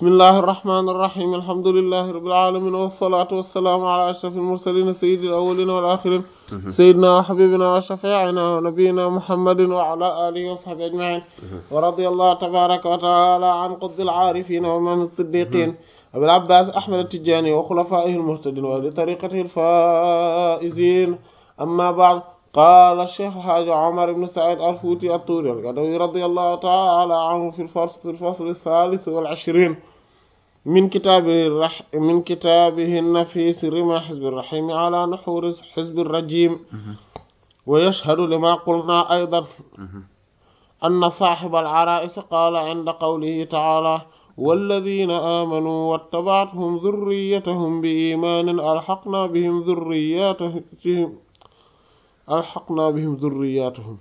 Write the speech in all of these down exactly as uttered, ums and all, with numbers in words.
بسم الله الرحمن الرحيم الحمد لله رب العالمين والصلاة والسلام على أشرف المرسلين سيد الأولين والآخرين سيدنا وحبيبنا وشفيعنا ونبينا محمد وعلى آله وصحبه أجمعين ورضي الله تبارك وتعالى عن قطب العارفين وإمام الصديقين أبي العباس أحمد التجاني وخلفائه المهتدين وأهل طريقته الفائزين. أما بعد، قال الشيخ الحاج عمر بن سعيد الفوتي الطوري القدوي رضي الله تعالى عنه في الفصل الفصل الثالث والعشرين من كتابه الرح من كتابه النفيس رمى حزب الرحيم على نحور حزب الرجيم. ويشهد لما قلنا أيضا أن صاحب العرائس قال عند قوله تعالى: والذين آمنوا واتبعتهم ذريتهم بإيمان ألحقنا بهم ذرياتهم ألحقنا بهم ذرياتهم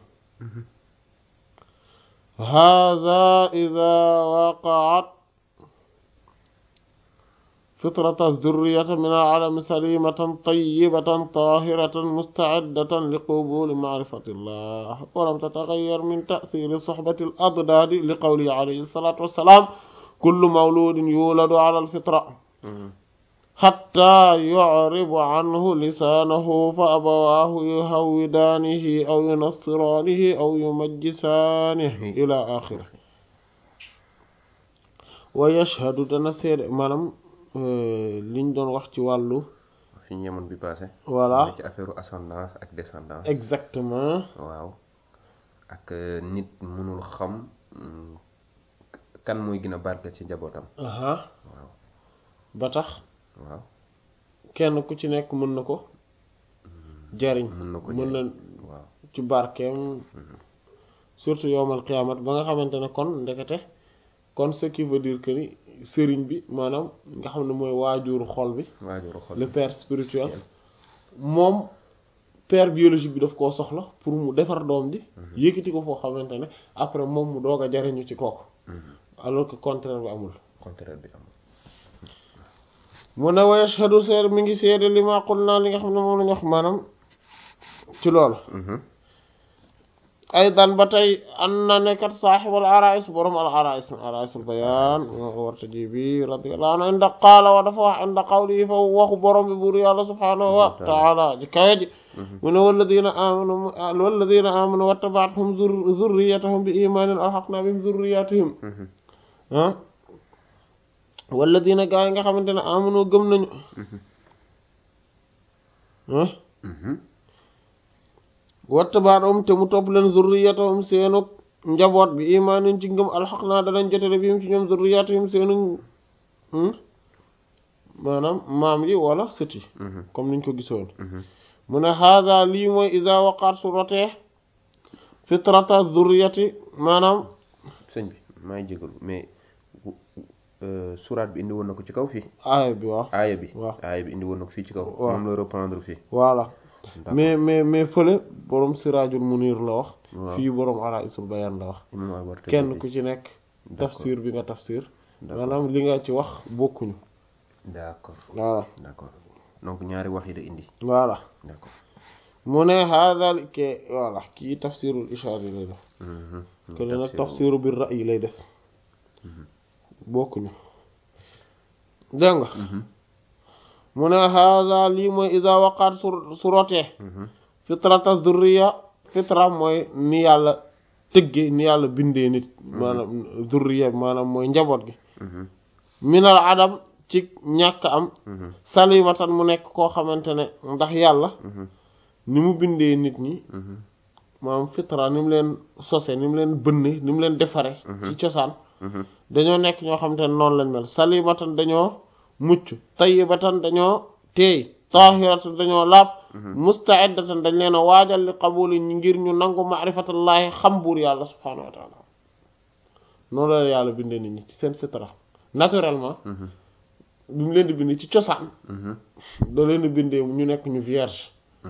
هذا إذا وقعت فطرة الذرية من العالم سليمة طيبة طاهرة مستعدة لقبول معرفة الله ولم تتغير من تأثير صحبة الأضداد لقوله عليه الصلاة والسلام: كل مولود يولد على الفطرة حتى يعرب عنه لسانه فأبواه يهودانه أو ينصرانه أو يمجسانه إلى آخره. ويشهد تنسير مانام liñ doon wax ci wàllu fi ñu yemoon bi passé voilà ci affaire ascendance ak descendance exactement waaw ak nit mënul xam kan mooy gën a barke ci njabootam aha waaw ba tax waaw kenn ku ci nekk mën na ko jariñ mën na ko mën na waaw ci barkeem surtout yowmal qiyaamat ba nga xamante ne kon ndekete kon ce qui veut dire que ni sëriñ bi maanaam nga xam ne mooy waajuru xol bi waajuru xol le père spirituel moom père biologique bi daf koo soxla pour mu defar doom ji yëkkati ko foo xamante ne après moom mu doog a jariñu ci kooku alors que contraire bi amul contraire bi amul mu ne wa yashhadu seer mi ngi seede li ma qul naa li nga xam ne moom lañu wax maanaam ci loolu aydan ba tey an na nekkat saaxibul arais borom al arais araisul bayaan wartaji bi radiyallahu anhu inda qaala wa dafa wax inda qawli fa waxu borom bi buur yàlla subhaanahu wa taala ji kawe ji mu ne walladina amanu walladina amanu wattaba'athum zurriyatahum bi imanin alhaqna bihim zurriyatihim ah walladina gaa yi nga xamante ne amanu gëm nañu ah wattaba'athum te mu topp leen zurriyatahum seenu njaboot bi imaanin ci ngëm alxaqnaa danañ jotale bi ci ñoom zurriyatihim seenu maanaam maam yi wala sët yi comme niñ ko gisoon mu ne haada lii mooy iza waqaat su rotee fitrata zurriyati maanaam sëñ bi maa ngi jégalu mais suraat bi indi woon na ko ci kaw fii aaya bi waaw aaya bi waaw aaya bi indi woon na ko fii ci kaw moom la reprendre fii voilà mais mais mais fële borom siraajul munir la wax fii borom araisul bayaan la wax kenn ku ci nekk tafsir bi nga tafsir maanaam li nga ci wax bokkuñu d'accord voilà d'accord donc ñaari wax yi da indi voilà d'accord mu ne haadal ke voilà kii tafsirul ishaar yi lay def ke le nag tafsiru bir ra'yi lay def bokkuñu dégg nga mu ne haada lii mooy iza waqaat su su rotee fitrata zurriya fitra mooy ni yàlla tëgge ni yàlla bindee nit maanaam zurriya maanaam mooy njaboot gi minal adam ci ñàkk am salimatan mu nekk koo xamante ne ndax yàlla ni mu bindee nit ñi maanaam fitra ni mu leen sose ni mu leen bënne ni mu leen defare ci cosaan dañoo nekk ñoo xamante ne noonu lañ mel salimatan dañoo mucc tayyibatan dañoo teey taahiratan dañoo laab musta'iddatan dañ leen a waajal li qabuli ñi ngir ñu nangu ma'rifatullahi xam buur yàlla subhaanahu wa ta'ala noonu la yàlla bindee nit ñi ci seen fitra naturellement bi mu leen di bind ci cosaan da leen di bindee ñu nekk ñu vierge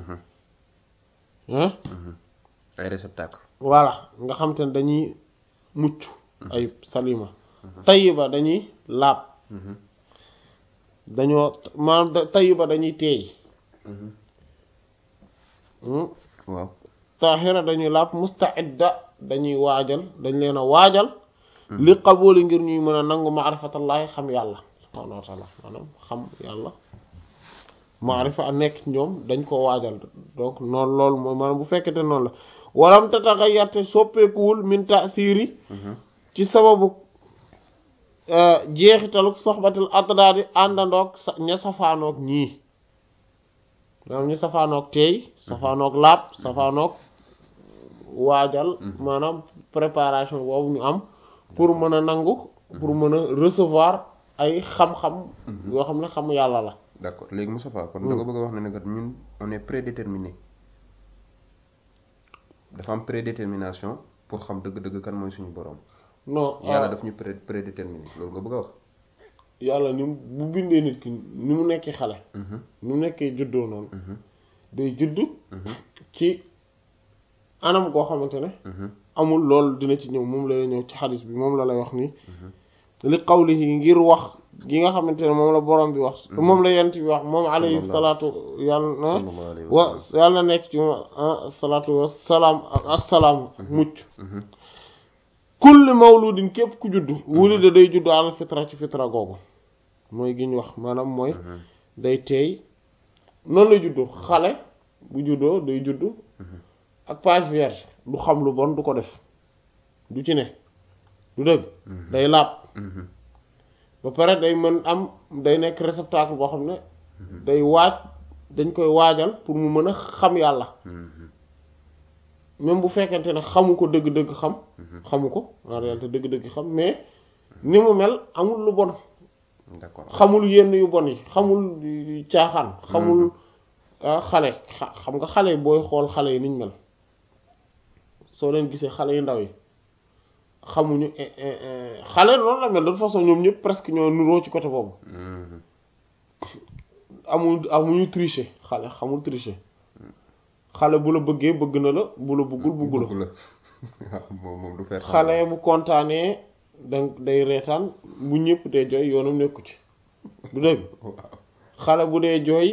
hein ay réceptacle voilà nga xam te ne dañuy mucc ay salima tayyiba dañuy laab dañoo maanaam tayyiba dañuy teey waaw taahira dañuy laab musta'idda dañuy waajal dañ leen a waajal li qabuli ngir ñuy mën a nangu maarifatallahi xam yàlla subhaanahu wa taala maanaam xam yàlla maarifa a nekk ñoom dañ ko waajal donc noonu loolu mooy maanaam bu fekkete noonu la walam tataghayyar te soppeekuwul min ta'siri ci sababu jeexitaluk soxbatil atdaadi àndandoog ña safaanoog ñii maanaam ñu safaanoog teey safaanoog laab safaanoog waajal maanaam préparation boobu ñu am pour mën a nangu pour mën a recevoir ay xam-xam yoo xam ne xam yàlla la. d'accord léegi Moustapha kon da nga bëgg a wax ne ne kat ñun on est prédéterminé dafa am prédétermination pour xam dëgg-dëgg kan mooy suñu borom. non yàlla daf ñu pré prédéterminé loolu nga bëgg a wax. yàlla ni bu bindee nit ki ni mu nekkee xale. ni mu nekkee juddoo noonu. day judd. ci anam goo xamante ne. amul loolu dina ci ñëw moom la lay ñëw ci xadis bi moom la lay wax nii. li qawlihi ngir wax gi nga xamante ne moom la borom bi wax. moom la yent bi wax moom alayhi salaatu yàlla wa yàlla nekk ci moom salaatu wa salaam assalaam mucc. kulli mawludin képp ku judd. wulida day judd ala fitra ci fitra googu mooy gi ñu wax maanaam mooy. day teey noonu la juddu xale bu juddoo day juddu. ak page vierge du xam lu bon du ko def du ci ne du dëgg. day laab. ba pare day mën am day nekk réceptacle boo xam ne. day waaj dañ koy waajal pour mu mën a xam yàlla. même bu fekkente ne xamu ko dëgg-dëgg xam. xamu ko en réalité dëgg-dëgg xam mais ni mu mel amul lu bon. d'accord xamul yenn yu bon yi xamul caaxaan. xamul xale xam nga xale booy xool xale yi niñ mel soo leen gisee xale yu ndaw yi xamuñu xale noonu la mel de toute façon ñoom ñëpp presque ñoo nuroo ci côté boobu. amul amuñu tricher xale xamul tricher. xale bu la bëggee bëgg na la bu la bëggul bëggu la moom du fer xale bu kontaanee da day reetaan bu ñëpp dee jooy yoonam nekku ci du dëgg xale bu dee jooy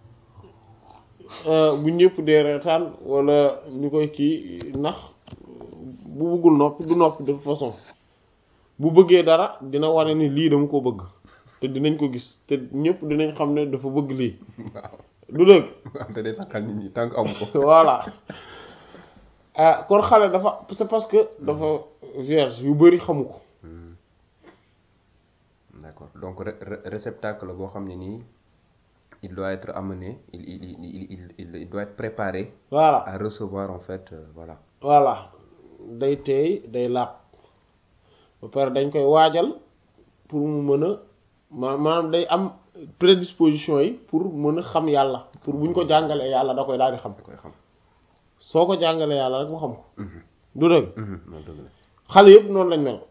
bu ñëpp dee reetaan wala ñu koy kii nax bu bëggul noppi du noppi de toute façon bu bëggee dara dina wane ni lii dama ko bëgg te dinañ ko gis te ñëpp dinañ xam ne dafa bëgg lii du dëgg. te day taxal nit ñi tant que amu ko. voilà ah kon xale dafa c'est parce que dafa vierge yu bari xamu ko. d'accord donc réceptacle la boo xam ne nii il doit être amené il il il il il doit être préparé. voilà à recevoir en fait euh, voilà. voilà day teey day laab ba pare dañ koy waajal pour mu mën a maanaam day am. prédisposition yi pour mën a xam yàlla pour buñ ko jàngalee yàlla da koy daal di xam. da koy xam soo ko jàngalee yàlla rek mu xam ko. du dëgg. dëgg xale yëpp noonu lañ mel.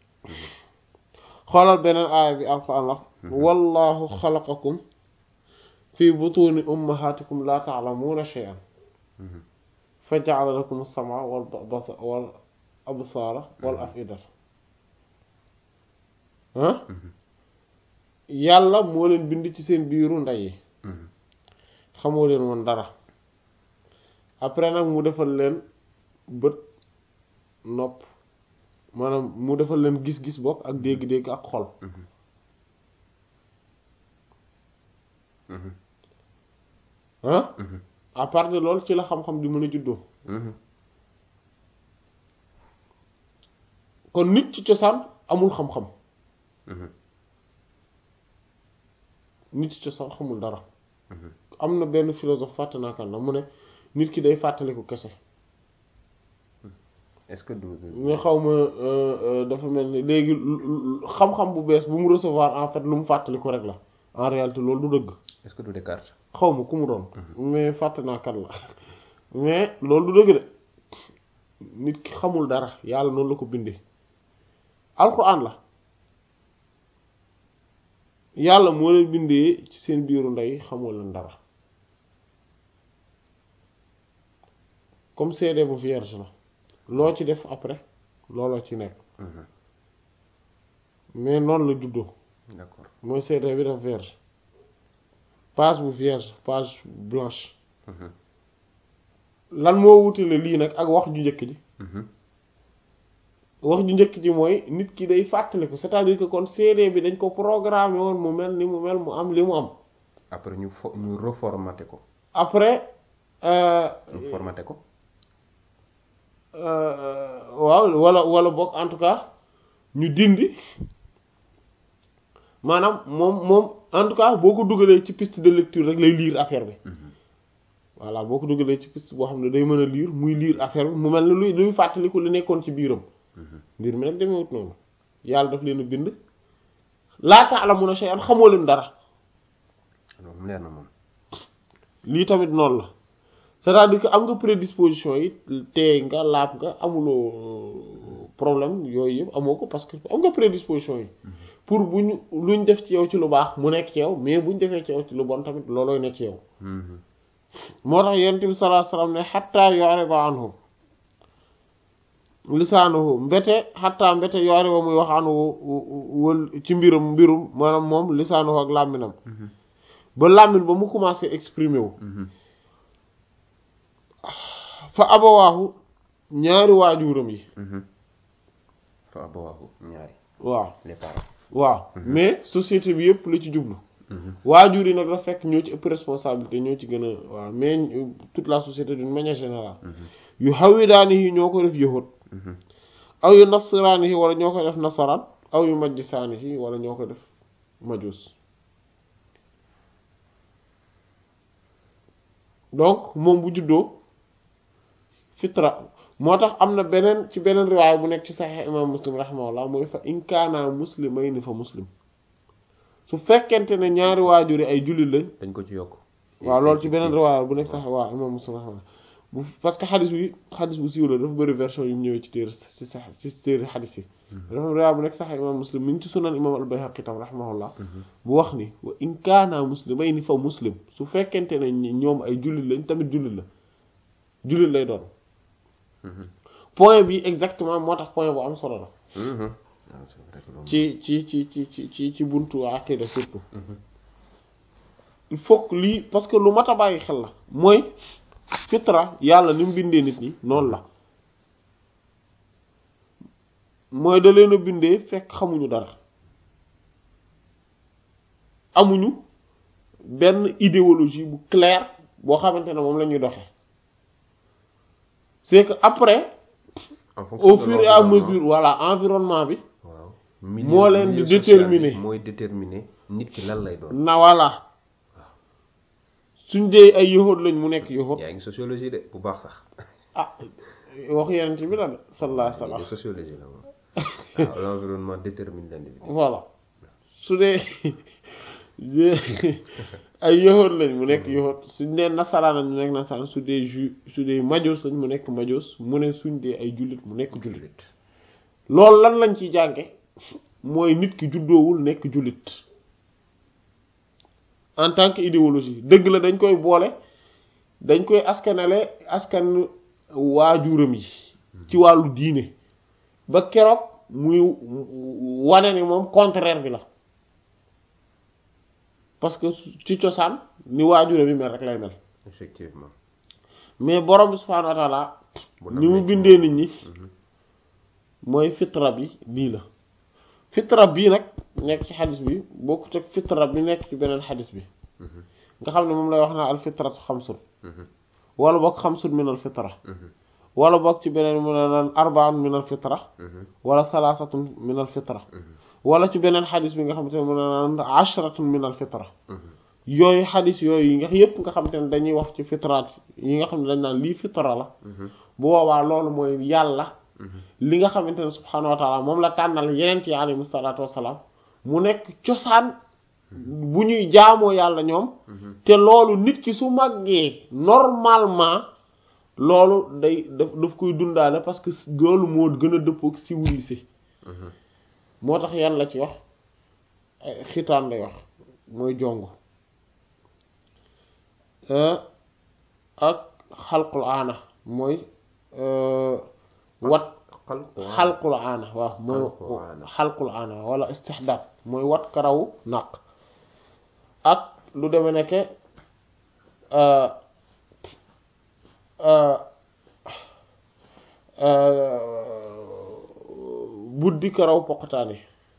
xoolal beneen aaya bi alquran la. wallahu xalaqakum fi butuni ummahatikum la ta'lamuna shay'an fa ja'ala lakum as-sam'a wal basara wal absara wal af'idata ah. yàlla moo leen bind ci seen biiru ndey yi xamoo leen woon dara après nag mu defal leen bët nopp maanaam mu defal leen gis-gis bokk ak dégg-dégg ak xol ah à part de loolu ci la xam-xam di mën a juddoo kon nit ci cosaan amul xam-xam nit ci cosaan xamul dara am na benn philosophe fàtte naa kan la mu ne nit ki day fàttaliku kese est-ce que du mais xaw ma dafa mel ni léegi xam-xam bu bees bu mu recevoir en fait lu mu fàttaliku rek la en réalité loolu du dëgg est-ce que du Descartes xaw ma ku mu doon mais fàtte naa kan la mais loolu du dëgg de nit ki xamul dara yàlla noonu la ko bindee alxuraan la yàlla moo leen bindee ci seen biiru ndey xamoo leen dara comme C D bu vierge la loo ci def après looloo ci nekk mais noonu la juddoo d'accord mooy C D bi def vierge page bu vierge page blanche lan moo wutale lii nag ak wax ju njëkk ji wax ju njëkk ji mooy nit ki day fàttaliku c'est-à-dire que kon C D bi dañ ko programmé woon mu mel ni mu mel mu am li mu am. après ñu fo ñu reformaté ko. après. ñu formaté ko. waaw wala wala boog en tout cas ñu dindi maanaam moom moom en tout cas boo ko dugalee ci piste de lecture rek lay lire affaire bi. voilà boo ko dugalee ci piste boo xam ne day mën a lire muy lire affaire bi mu mel ni luy luy fàttaliku li nekkoon ci biiram. mbir mi nag demewut noonu yàlla daf leen a bind laa ta'lamuna shay'an xamoo leen dara. loolu leer na moom. lii tamit noonu la c'est-à-dire que am nga prédisposition yi teey nga laab nga amuloo problème yooyu yëpp amoo ko parce que am nga prédisposition yi pour bu ñu luñ def ci yow ci lu baax mu nekk ci yow mais buñ defee ci yow ci lu bon tamit loolooy nekk ci yow. moo tax yonent bi sallallahu alayhi wasallam ne hatta yu'riba anhu lisaanuhu mbete xattaa mbete yoori wa muy wax anu wël ci mbirum mbirum maanaam moom lisaanuhu ak làmminam ba làmmin ba mu commencé exprimer wu fa abawaahu ñaari waajuram yi fa abawaahu ñaari waaw les parents waaw mais société bi yëpp la ci jublu waajur yi nag la fekk ñoo ci ëpp responsabilité ñoo ci gën a waaw mais toute la société d'une manière générale yu hawwidaanihi ñoo ko def yahud aw yu nasraanihi wala ñoo ko def nasaraan aw yu majjisaanihi wala ñoo ko def majus donc moom bu juddoo fitra moo tax am na beneen ci beneen riwaaya bu nekk ci Sahih imam Muslim rahimahullah mooy fa in kaana muslimayni fa muslim su fekkente ne ñaari waajur yi ay jullit lañ dañ ko ci yokk waaw loolu ci beneen riwaaya bu nekk sax waaw imam Muslim rahimahullah bu parce que xadis bi xadis bu siiw la dafa bëri version yu mu ñëwee ci téere ci sax ci téere xadis yi dafa riwaaya bu nekk sax imam Muslim mi ngi ci sunan imam al-Bayhaqi tam rahimahullah bu wax ni wa in kaana muslimayni fa muslim su fekkente ne ñoom ay jullit lañ tamit jullit la jullit lay doon point bi exactement moo tax point bu am solo la ci ci ci ci ci ci ci buntu aqida surtout il faut que lii parce que lu mat a bàyyi xel la mooy fitra yàlla ni mu bindee nit ñi noonu la mooy da leen a bindee fekk xamuñu dara amuñu benn idéologie bu claire boo xamante ne moom la ñuy doxee c'est que après au fur et à mesure voilà environnement bi moo leen di déterminer mooy déterminer nit ki lan lay doon na voilà suñ dee ay yahud lañ mu nekk yahud yaa ngi sociologie de bu baax sax ah wax yeneen bi la de sallallahu alayhi wa sallam sociologie la moom waaw l'environnement détermine l'individu voilà su dee ay yahud lañ mu nekk yahud suñ dee nasaraan lañ mu nekk nasaraan su dee ju su dee majus lañ mu nekk majus mu ne suñ dee ay jullit mu nekk jullit loolu lan lañ ciy jànge mooy nit ki juddoowul nekk jullit en tant que idéologie dëgg la dañ koy boole dañ koy askanale askan waajuram yi ci wàllu diine ba keroog muy wane ni moom contraire bi la parce que ci cosaan ni waajuram yi mel rek lay mel effectivement mais borom bi subhaanahu wa ta'ala ni mu bindee nit ñi mooy fitra bi bii la fitra bii nag nekk ci xadis bi bokkut ak fitra bi nekk ci beneen xadis bi nga xam ne moom lay wax naa al fitratu xamsun wala bokk xamsun min al fitra wala bokk ci beneen mu ne naan arba'un min al fitra wala salaasatun min al fitra wala ci beneen xadis bi nga xamante ne mu ne naan ashratun min al fitra yooyu xadis yooyu yi nga yépp nga xamante ne dañuy wax ci fitraat yi nga xam ne dañ naan lii fitra la bu boobaa loolu mooy yàlla li nga xamante ne subhaanahu wa taala moom la tànnal yeneen yi alayhimu salaatu wassalaam mu nekk cosaan bu ñuy jaamoo yàlla ñoom te loolu nit ki su màggee normalement loolu day daf daf koy dundaale parce que loolu moo gën a dëppoo ak civilisé moo tax yan la ci wax xitaan lay wax mooy jongo ak xalqul aana mooy wat xalqul aana waaw mooy xalqul aana wala istihdaad mooy wat karawu naq ak lu deme nekke buddi karaw poqataani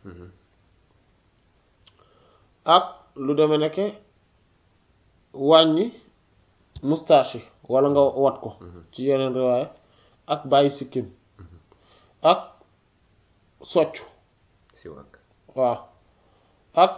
ak lu deme nekke wàññi moustache wala nga wat ko ci yeneen riwaaya ak bàyyi sikkim ak soccu siwaak waaw ak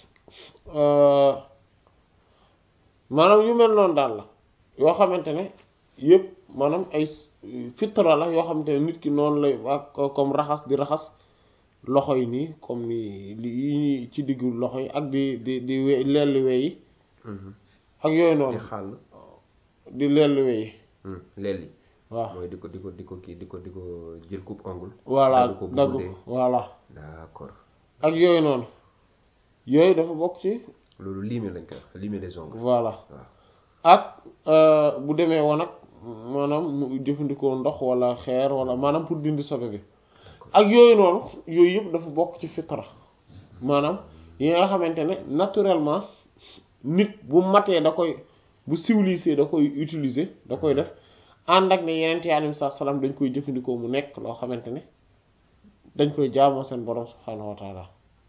maanaam yu mel noonu daal la yoo xamante ne yëpp maanaam ay fitra la yoo xamante ne nit ki noonu lay ak comme raxas di raxas loxo yi nii comme ni yi ci diggu loxo yi ak di di di we lelli weyi ak yooyu noonu di xàll di lelli weyi lelli waaw mooy di ko di ko di ko kii di ko di ko jël coupe ongle voilà dagg ko dagg buddee ko voilà d'accord ak yooyu noonu yooyu dafa bokk ci loolu limer lañ koy wax limer des ongles voilà waaw ak bu demee woon ak maanaam mu jëfandikoo ndox wala xeer wala maanaam pour dindi sobe bi ak yooyu noonu yooyu yëpp dafa bokk ci fitra maanaam yi nga xamante ne naturellement nit bu matee da koy bu civilisé da koy utiliser da koy def ànd ak ne yeneen yi alayhi salaam dañ koy jëfandikoo mu nekk loo xamante ne dañ koy jaamoo seen borom subhaanahu wa taala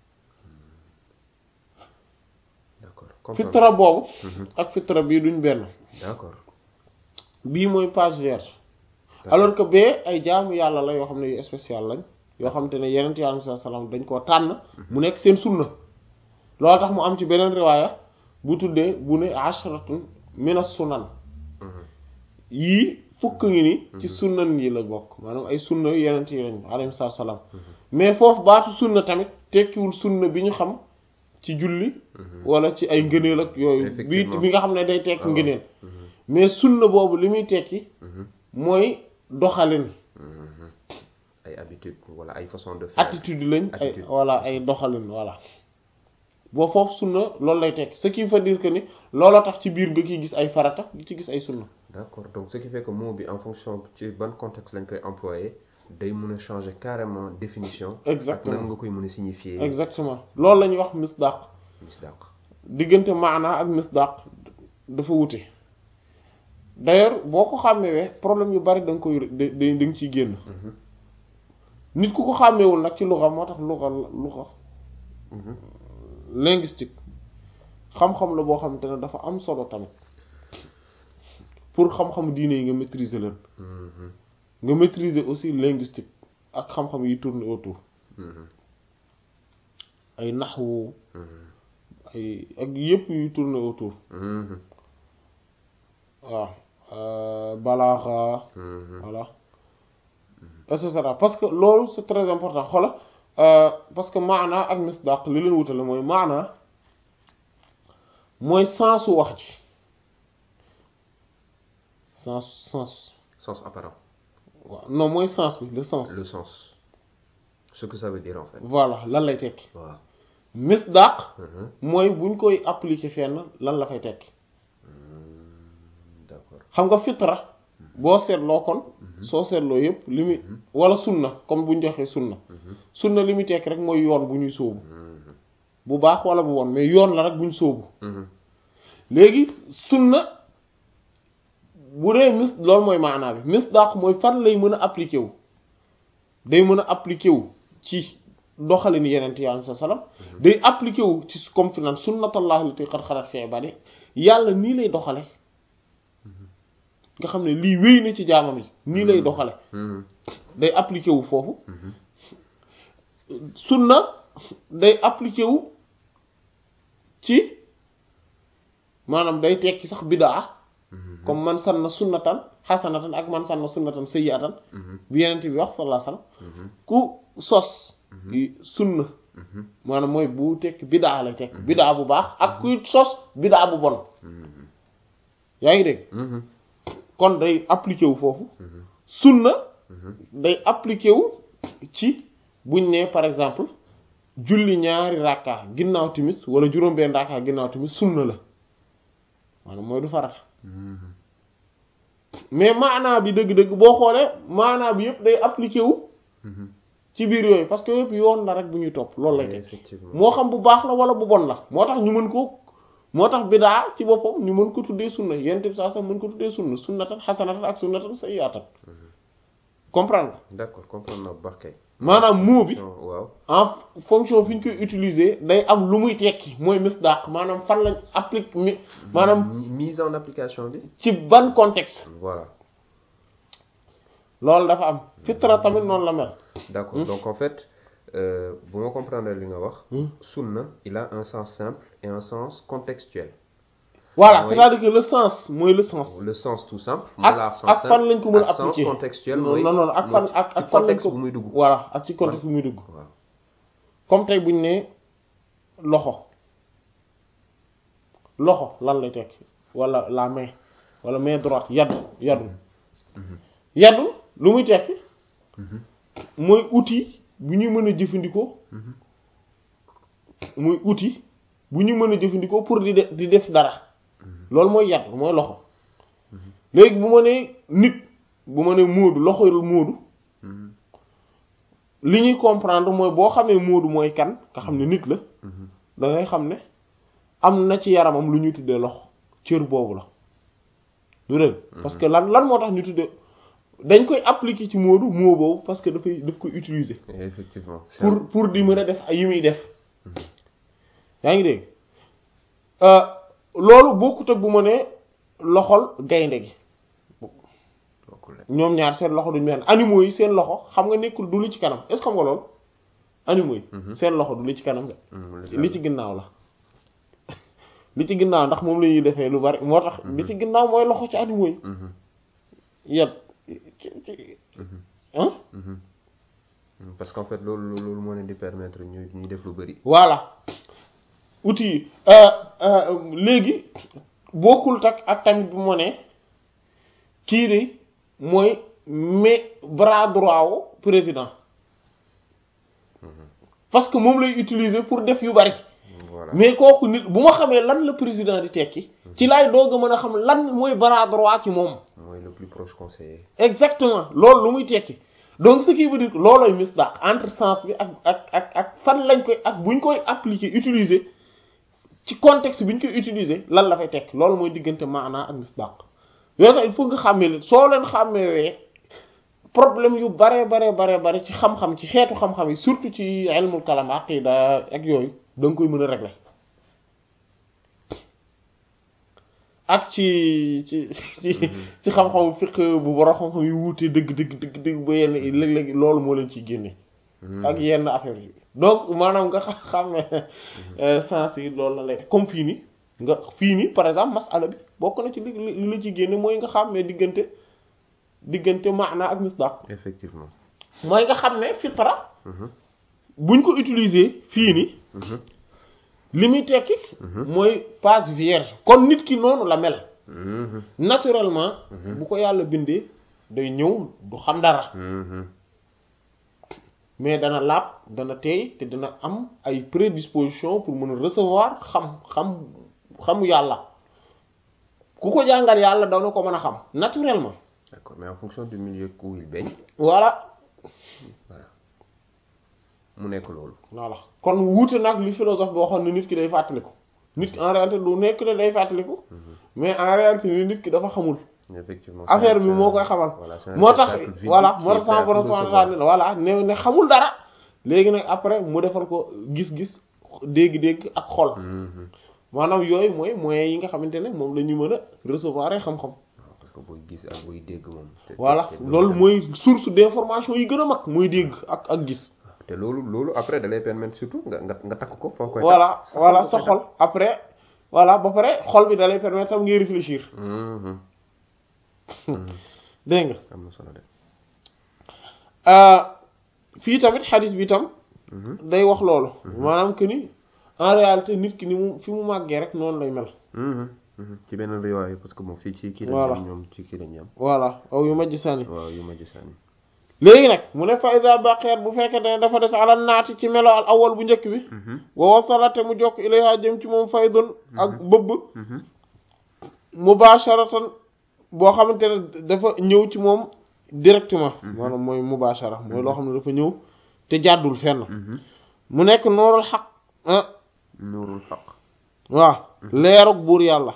d'accord fitra boobu ak fitra bii duñ benn d'accord bii mooy page vierge alors que bee ay jaamu yàlla la yoo xam ne yu spécial lañ yoo xam te ne yeneen yi alayhi salaam dañ koo tànn mu nekk seen sunna loolu tax mu am ci beneen riwaaya bu tuddee bu ne ashratun minas sunan yii fukk ngi ni ci sunnan yi la bokk maanaam ay sunna yeneen yi lañ alayhi salaam mais foofu baatu sunna tamit tekkiwul sunna bi ñu xam ci julli wala ci ay ngëneel ak yooyu bi bi nga xam ne day tekki ngëneel mais sunna boobu li muy tekki mooy doxalin ay habitude wala ay façon de faire attitude lañ ay voilà ay doxalin voilà boo foofu sunna loolu lay tekki ce qui veut dire que ni looloo tax ci biir nga ciy gis ay farata di ci gis ay sunna d'accord donc ce qui fait que mot bi en fonction ci ban contexte lañ koy employer day mën a changer carrément définition exactement ak nan nga koy mën a signifier exactement loolu la ñuy wax misdaq misdaq diggante maanaa ak misdaq dafa wute d'ailleurs boo ko xàmmewee problème yu bari da nga koy da da nga ciy génn nit ku ko xàmmewul nag ci luxa moo tax luxa luxa linguistique xam-xam la boo xamante ne dafa am solo tamit pour xam-xam diine yi nga maîtriser leen nga maîtriser aussi linguistique ak xam-xam yi tourne autour ay naxwu ay ak yépp yu tourne autour waaw balaaxa voilà et cetera parce que loolu c'est très important xoola parce que maanaa ak misdaq li leen wutale mooy maanaa mooy sensu wax ji sens sens sens apparent waaw non mooy sens bi le sens le sens ce que ça veut dire en fait voilà lan lay tekki waaw misdaq mooy buñ koy appliquer fenn lan la fay tekki d'accord xam nga fitra boo seetloo kon soo seetloo yépp li muy wala sunna comme buñ joxee sunna sunna li muy tekki rek mooy yoon bu ñuy sóobu bu baax wala bu won mais yoon la rek buñ sóobu léegi sunna bu dee mis loolu mooy maanaa bi misdaq mooy fan lay mën a appliquer wu day mën a appliquer wu ci doxalin yeneen yi alayhi salaam day appliquer wu ci comme fi naan sunnatullahi lati qad xalat fi ibadi yàlla nii lay doxale nga xam ne lii wéy na ci jaamam yi nii lay doxale day appliquer wu foofu sunna day appliquer wu ci maanaam day tekki sax bidaa comme man sanna sunnatan xasanatan ak man sanna sunnatan sayyi'atan bi yeneen bi wax sallallahu alayhi wasallam ku sos sunna maanaam mooy bu tekki bidaa lay tekki bidaa bu baax ak kuy sos bidaa bu bon yaa ngi dégg kon day appliqué wu foofu sunna day appliqué wu ci buñ ne par exemple julli ñaari rakka ginnaaw timis wala juróom-benn rakka ginnaaw timis sunna la maanaam mooy du farata mais maanaa bi dëgg-dëgg boo xoolee maanaa bi yëpp day appliqué wu ci biir yooyu parce que yëpp yoon la rek bu ñuy topp loolu lay teg moo xam bu baax la wala bu bon la moo tax ñu mën ko moo tax bidaa ci boppam ñu mën ko tuddee sunna yent bi saa sax mën ko tuddee sunna sunnatan xasanatan ak sunnatan sayyi'atan comprendre d'accord comprendre naa bu baax kay maanaam mot bi waaw en fonction fi ñu koy utiliser day am lu muy tekki mooy misdaq maanaam fan lañ applique mi maanaam mise en application bi ci ban contexte voilà loolu dafa am fitra tamit noonu la mel. d'accord donc en fait euh, bu ma comprendre li nga wax sunna il a un sens simple et un sens contextuel. voilà c'est-à-dire que le sens mooy le sens. le sens tout simple. ak ak fan lañ ko mën a appliquer sens contextuel mooy non non ak fan ak ak fan lañ ko bu muy dugg. voilà ak ci contexte bu muy dugg. waaw comme tey buñ ne loxo loxo lan lay tekki wala la main wala main droite yaddu yaddu yaddu lu muy tekki mooy outil bu ñu mën a jëfandikoo mooy outil bu ñu mën a jëfandikoo pour di di def dara loolu mooy yaddu mooy loxo léegi bu ma nee nit bu ma nee móodu loxo móodu li ñuy comprendre mooy boo xamee móodu mooy kan nga xam ne nit la da ngay xam ne am na ci yaramam lu ñuy tuddee loxo cër boobu la du dëgg parce que lan lan moo tax ñu tuddee dañ koy appliquer ci móodu moo boobu parce que dafay daf koy utiliser effectivement pour pour di mën a def ay yi muy def yaa ngi dégg loolu bokkut ak bu ma nee loxol gaynde gi ñoom ñaar seen loxo duñ mel animaux yi seen loxo xam nga nekkul du li ci kanam est-ce que xam nga loolu animaux yi seen loxo du li ci kanam nga li ci ginnaaw la li ci ginnaaw ndax moom la ñuy defee lu bari moo tax li ci ginnaaw mooy loxo ci animaux yi yet hein parce qu'en fait loolu loolu moo leen di permettre ñu ñuy def lu bari voilà outil léegi bokkul tak ak tamit bu mu ne kii de mooy mais bras droit wu président parce que moom lay utiliser pour def yu bari mais kooku nit bu ma xamee lan la président di tekki ci laay doog a mën a xam lan mooy bras droit ci moom mooy le plus proche conseiller exactement loolu lu muy tekki donc ce qui veut dire loolooy misdaq entre sens bi ak ak ak ak fan lañ koy ak buñ koy appliquer utiliser ci contexte bi ñu koy utiliser lan la fay tekk loolu mooy diggante maanaa ak misdaq yooyu tax il faut nga xàmmee leen soo leen xàmmewee problème yu bare bare bare bare ci xam-xam ci xeetu xam-xam yi surtout ci ilmul kalam aqida ak yooyu da nga koy mën a régler ak ci ci ci ci xam-xamu fiqh bu borom xam-xam yu wuute dëgg dëgg dëgg dëgg ba yenn léeg-léeg loolu moo leen ciy génne ak yenn affaire yi donc maanaam nga xam ne sens yi loolu la lay comme fii nii nga fii nii par exemple masala bi bokk na ci li li la ci génne mooy nga xam ne diggante diggante maana ak misdaq effectivement mooy nga xam ne fitra buñ ko utiliser fii nii li muy tekki mooy passe vierge kon nit ki noonu la mel naturellement bu ko yàlla bindee day ñëw du xam dara mais dana laab dana teey te dana am ay prédisposition pour mën a recevoir xam xam xamu yàlla ku ko jàngal yàlla dana ko mën a xam naturellement d'accord mais en fonction du milieu où il baigne voilà voilà mu nekk loolu voilà kon wuute nag li philosophe bi waxoon ne nit ki day fàttaliku nit ki en réalité du nekk ne day fàttaliku mais en réalité ni nit ki dafa xamul effectivement affaire bi moo koy xamal moo tax voilà moo tax sama borom subhanahu wa ta'ala voilà ne ne xamul dara léegi nag après mu defal ko gis-gis dégg-dégg ak xol maanaam yooyu mooy moyens yi nga xamante ne moom la ñu mën a recevoir ay xam-xam parce que booy gis ak booy dégg moom voilà loolu mooy source d'information yi gën a mag mooy dégg ak ak gis te loolu loolu après da lay permettre surtout nga nga nga takk ko foo koy voilà voilà sa xol après voilà ba pare xol bi da lay permettre tam ngay réfléchir dégg nga am na solo de fii tamit xadis bi tam day wax loolu maanaam que ni en réalité nit ki ni mu fi mu màggee rek noonu lay mel ci benn riwaay parce que moom fii ci kii voilà lañ ñoom ci kii lañ am voilà aw yu majj sànni waaw yu majj sànni léegi nag mu ne fa iza baqiyat bu fekkee ne dafa des ala naati ci melo al awal bu njëkk bi wa wasalate mu jokk ilayha jëm ci moom faydun ak bëbb mubasharatan boo xamante ne dafa ñëw ci moom directement maanaam mooy mubashara mooy loo xam ne dafa ñëw te jàddul fenn mu nekk noorul xaq ah nuurul xaq waaw leerug buur yàlla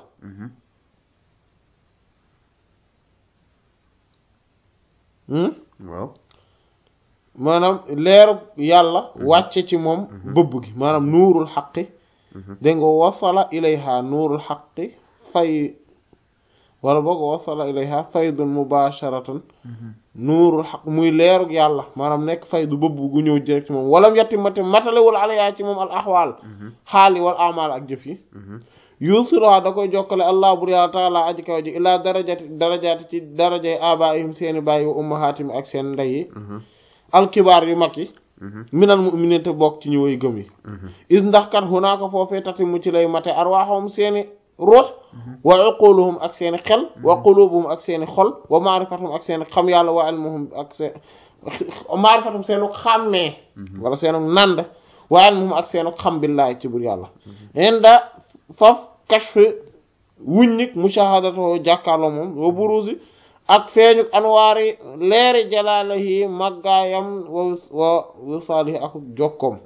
waaw maanaam leeru yàlla wàcce ci moom bëbb gi maanaam nuurul xaqi dégg nga wasala ilayha nuurul xaqi fay wala boog wasala ilayha faydun mubasharatan nuurul xaq muy leerug yàlla maanaam nekk faydu bëbb gu ñëw direct ci moom walam yatti mate matalewul alayha ci moom al ahwal xaali wal amal ak jëf yi yuusiroha da koy jokkale allah bur yàlla taala aji kaw ji ilaa darajati darajaati ci darajay abaihim seeni bàyyi wa ummahatim ak seen ndey yi alkibaar yu mag yi minal mu'minin te bokk ci ñu way gëm yi is ndax kat hunaaka foofee tati mu ci lay mate arwaahum seeni ruux wa uquluhum ak seeni xel wa qulubuhum ak seeni xol wa maarifatuhum ak seeni xam yàlla wa ilmuhum ak seen maarifatuhum seenu xàmmee wala seenu nànd wa ilmuhum ak seenu xam billaahi ci bur yàlla inda faf kashf wuññik mushahadatu jàkkaarloo moom wa buruzi ak feeñuk anwaari leeri jalaalahi màggaayam wa wa wisaalihi ak jokkoom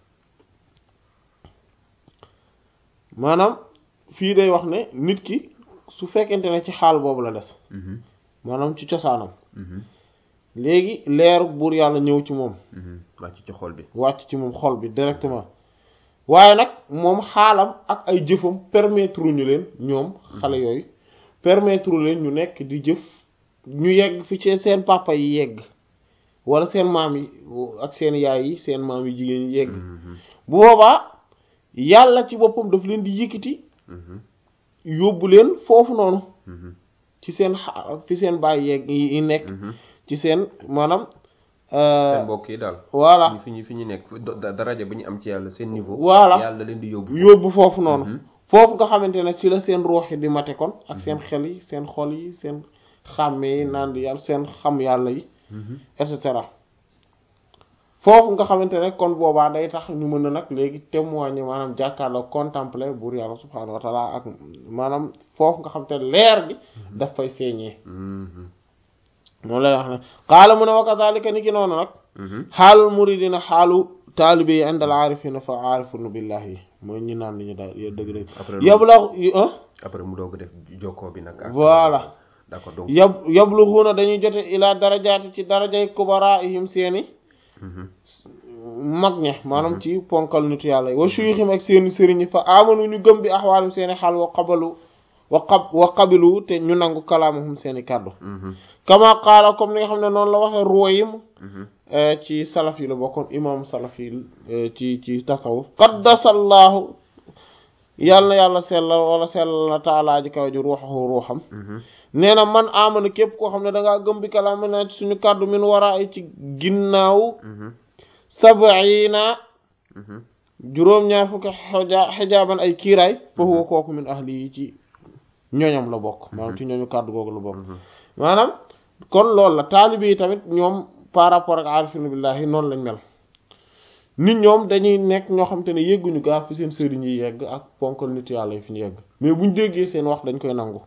maanaam fii day wax ne nit ki su fekkente ne ci xaal boobu la des maanaam ci cosaanam léegi leeru buur yàlla ñëw ci moom wàcc ci xol bi wàcc ci moom xol bi directement waaye nag moom xaalam ak ay jëfam permettre ñu leen ñoom xale yooyu permettre leen ñu nekk di jëf ñu yegg fi ci seen papa yi yegg wala seen maam yi ak seen yaay yi seen maam yi jigéen yi yegg bu boobaa yàlla ci boppam daf leen di yëkkati yóbbu leen foofu noonu ci seen xa fi seen baay yegg yi nekk ci seen maanaam seen mbokk yi daal voilà fi ñu fi ñu nekk daraja ba ñu am ci yàlla seen niveau voilà yàlla leen di yóbbu yóbbu foofu noonu foofu nga xamante ne ci la seen ruux yi di mate kon ak seen xel yi seen xol yi seen xàmmee yi naan di yàlla seen xam yàlla yi et cetera foofu nga xamante ne kon boobaa day tax ñu mën a nag léegi témoigner maanaam jàkkaarloo contempler buur yàlla subhaanahu wa taala ak maanaam foofu nga xamante ne leer gi daf fay feeñee moom lay wax ne xaala mu ne wa kazalika ni ki noonu nag xaalul muridina xaalu taalibe yi indal aarifina fa aarifuna billahi yi mooy ñi naan li ñu daal dëgg dëgg yabla après mu doog def jokkoo bi nag voilà d'accord donc yab yabluxuuna dañuy jote ilaa darajaati ci darajay kubaraihim seeni mag ña maanaam ci ponkal nitu yàlla yi wa shuyukhim ak seeni sëriñ fa amanu ñu gëm bi axwaalim seeni xaal wa qabalu wa qab wa qabilu te ñu nangu kalaamahum seeni kàddu kama qaala comme ni nga xam ne noonu la waxee Ruwaym ci salaf yi la bokkoon imam salaf yi ci ci tasawuf qaddasallaahu yàlla na yàlla sellal wala sellal na taalaa ji kaw ji ruuxahu ruuxam nee na man amana képp koo xam ne dangaa gëm bi kalaam na ci suñu kàddu min waraa ci ginnaaw sabiina juróom-ñaar fukki xija xijaaban ay kiiraay fa huwa kooku min ahli yi ci ñoñam la bokk maanaam ci ñooñu kàddu googu la bokk maanaam kon loolu la taalibe yi tamit ñoom par rapport ak aarifina billahi noonu lañ mel nit ñoom dañuy nekk ñoo xam te ne yegguñu gaa fi seen sëriñ yi yegg ak ponkal nit yàlla yi fi ñu yegg mais buñ déggee seen wax dañ koy nangu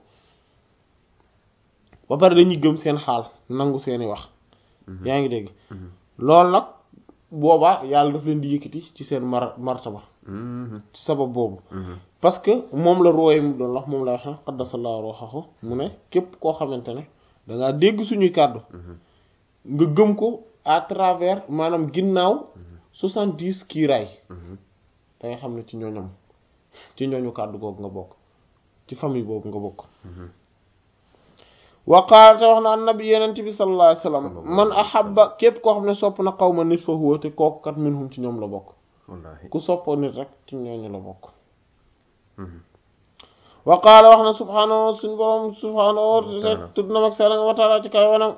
ba pare dañuy gëm seen xaal nangu seeni wax yaa ngi dégg loolu nag boobaa yàlla daf leen di yëkkati ci seen mar martaba ci sabab boobu parce que moom la rooye mu doon wax moom la wax na qaddasallahu ruuhahu mu ne képp koo xamante ne dangaa dégg suñuy kàddu nga gëm ko à travers maanaam ginnaaw soixante-dix kiiraay da nga xam ne ci ñooñam ci ñooñu kàddu googu nga bokk ci famille boobu nga bokk waqaala te wax na annabi yenent bi sallallahu alayhi wasallam man ahabba képp koo xam ne sopp na qawma nit fa huwa te kooku kat minhum ci ñoom la bokk ku soppoo nit rek ci ñooñu la bokk waqaala wax na subhaanahu suñ borom subhaanahu tudd na mag sell nga wa taala ci kay wanam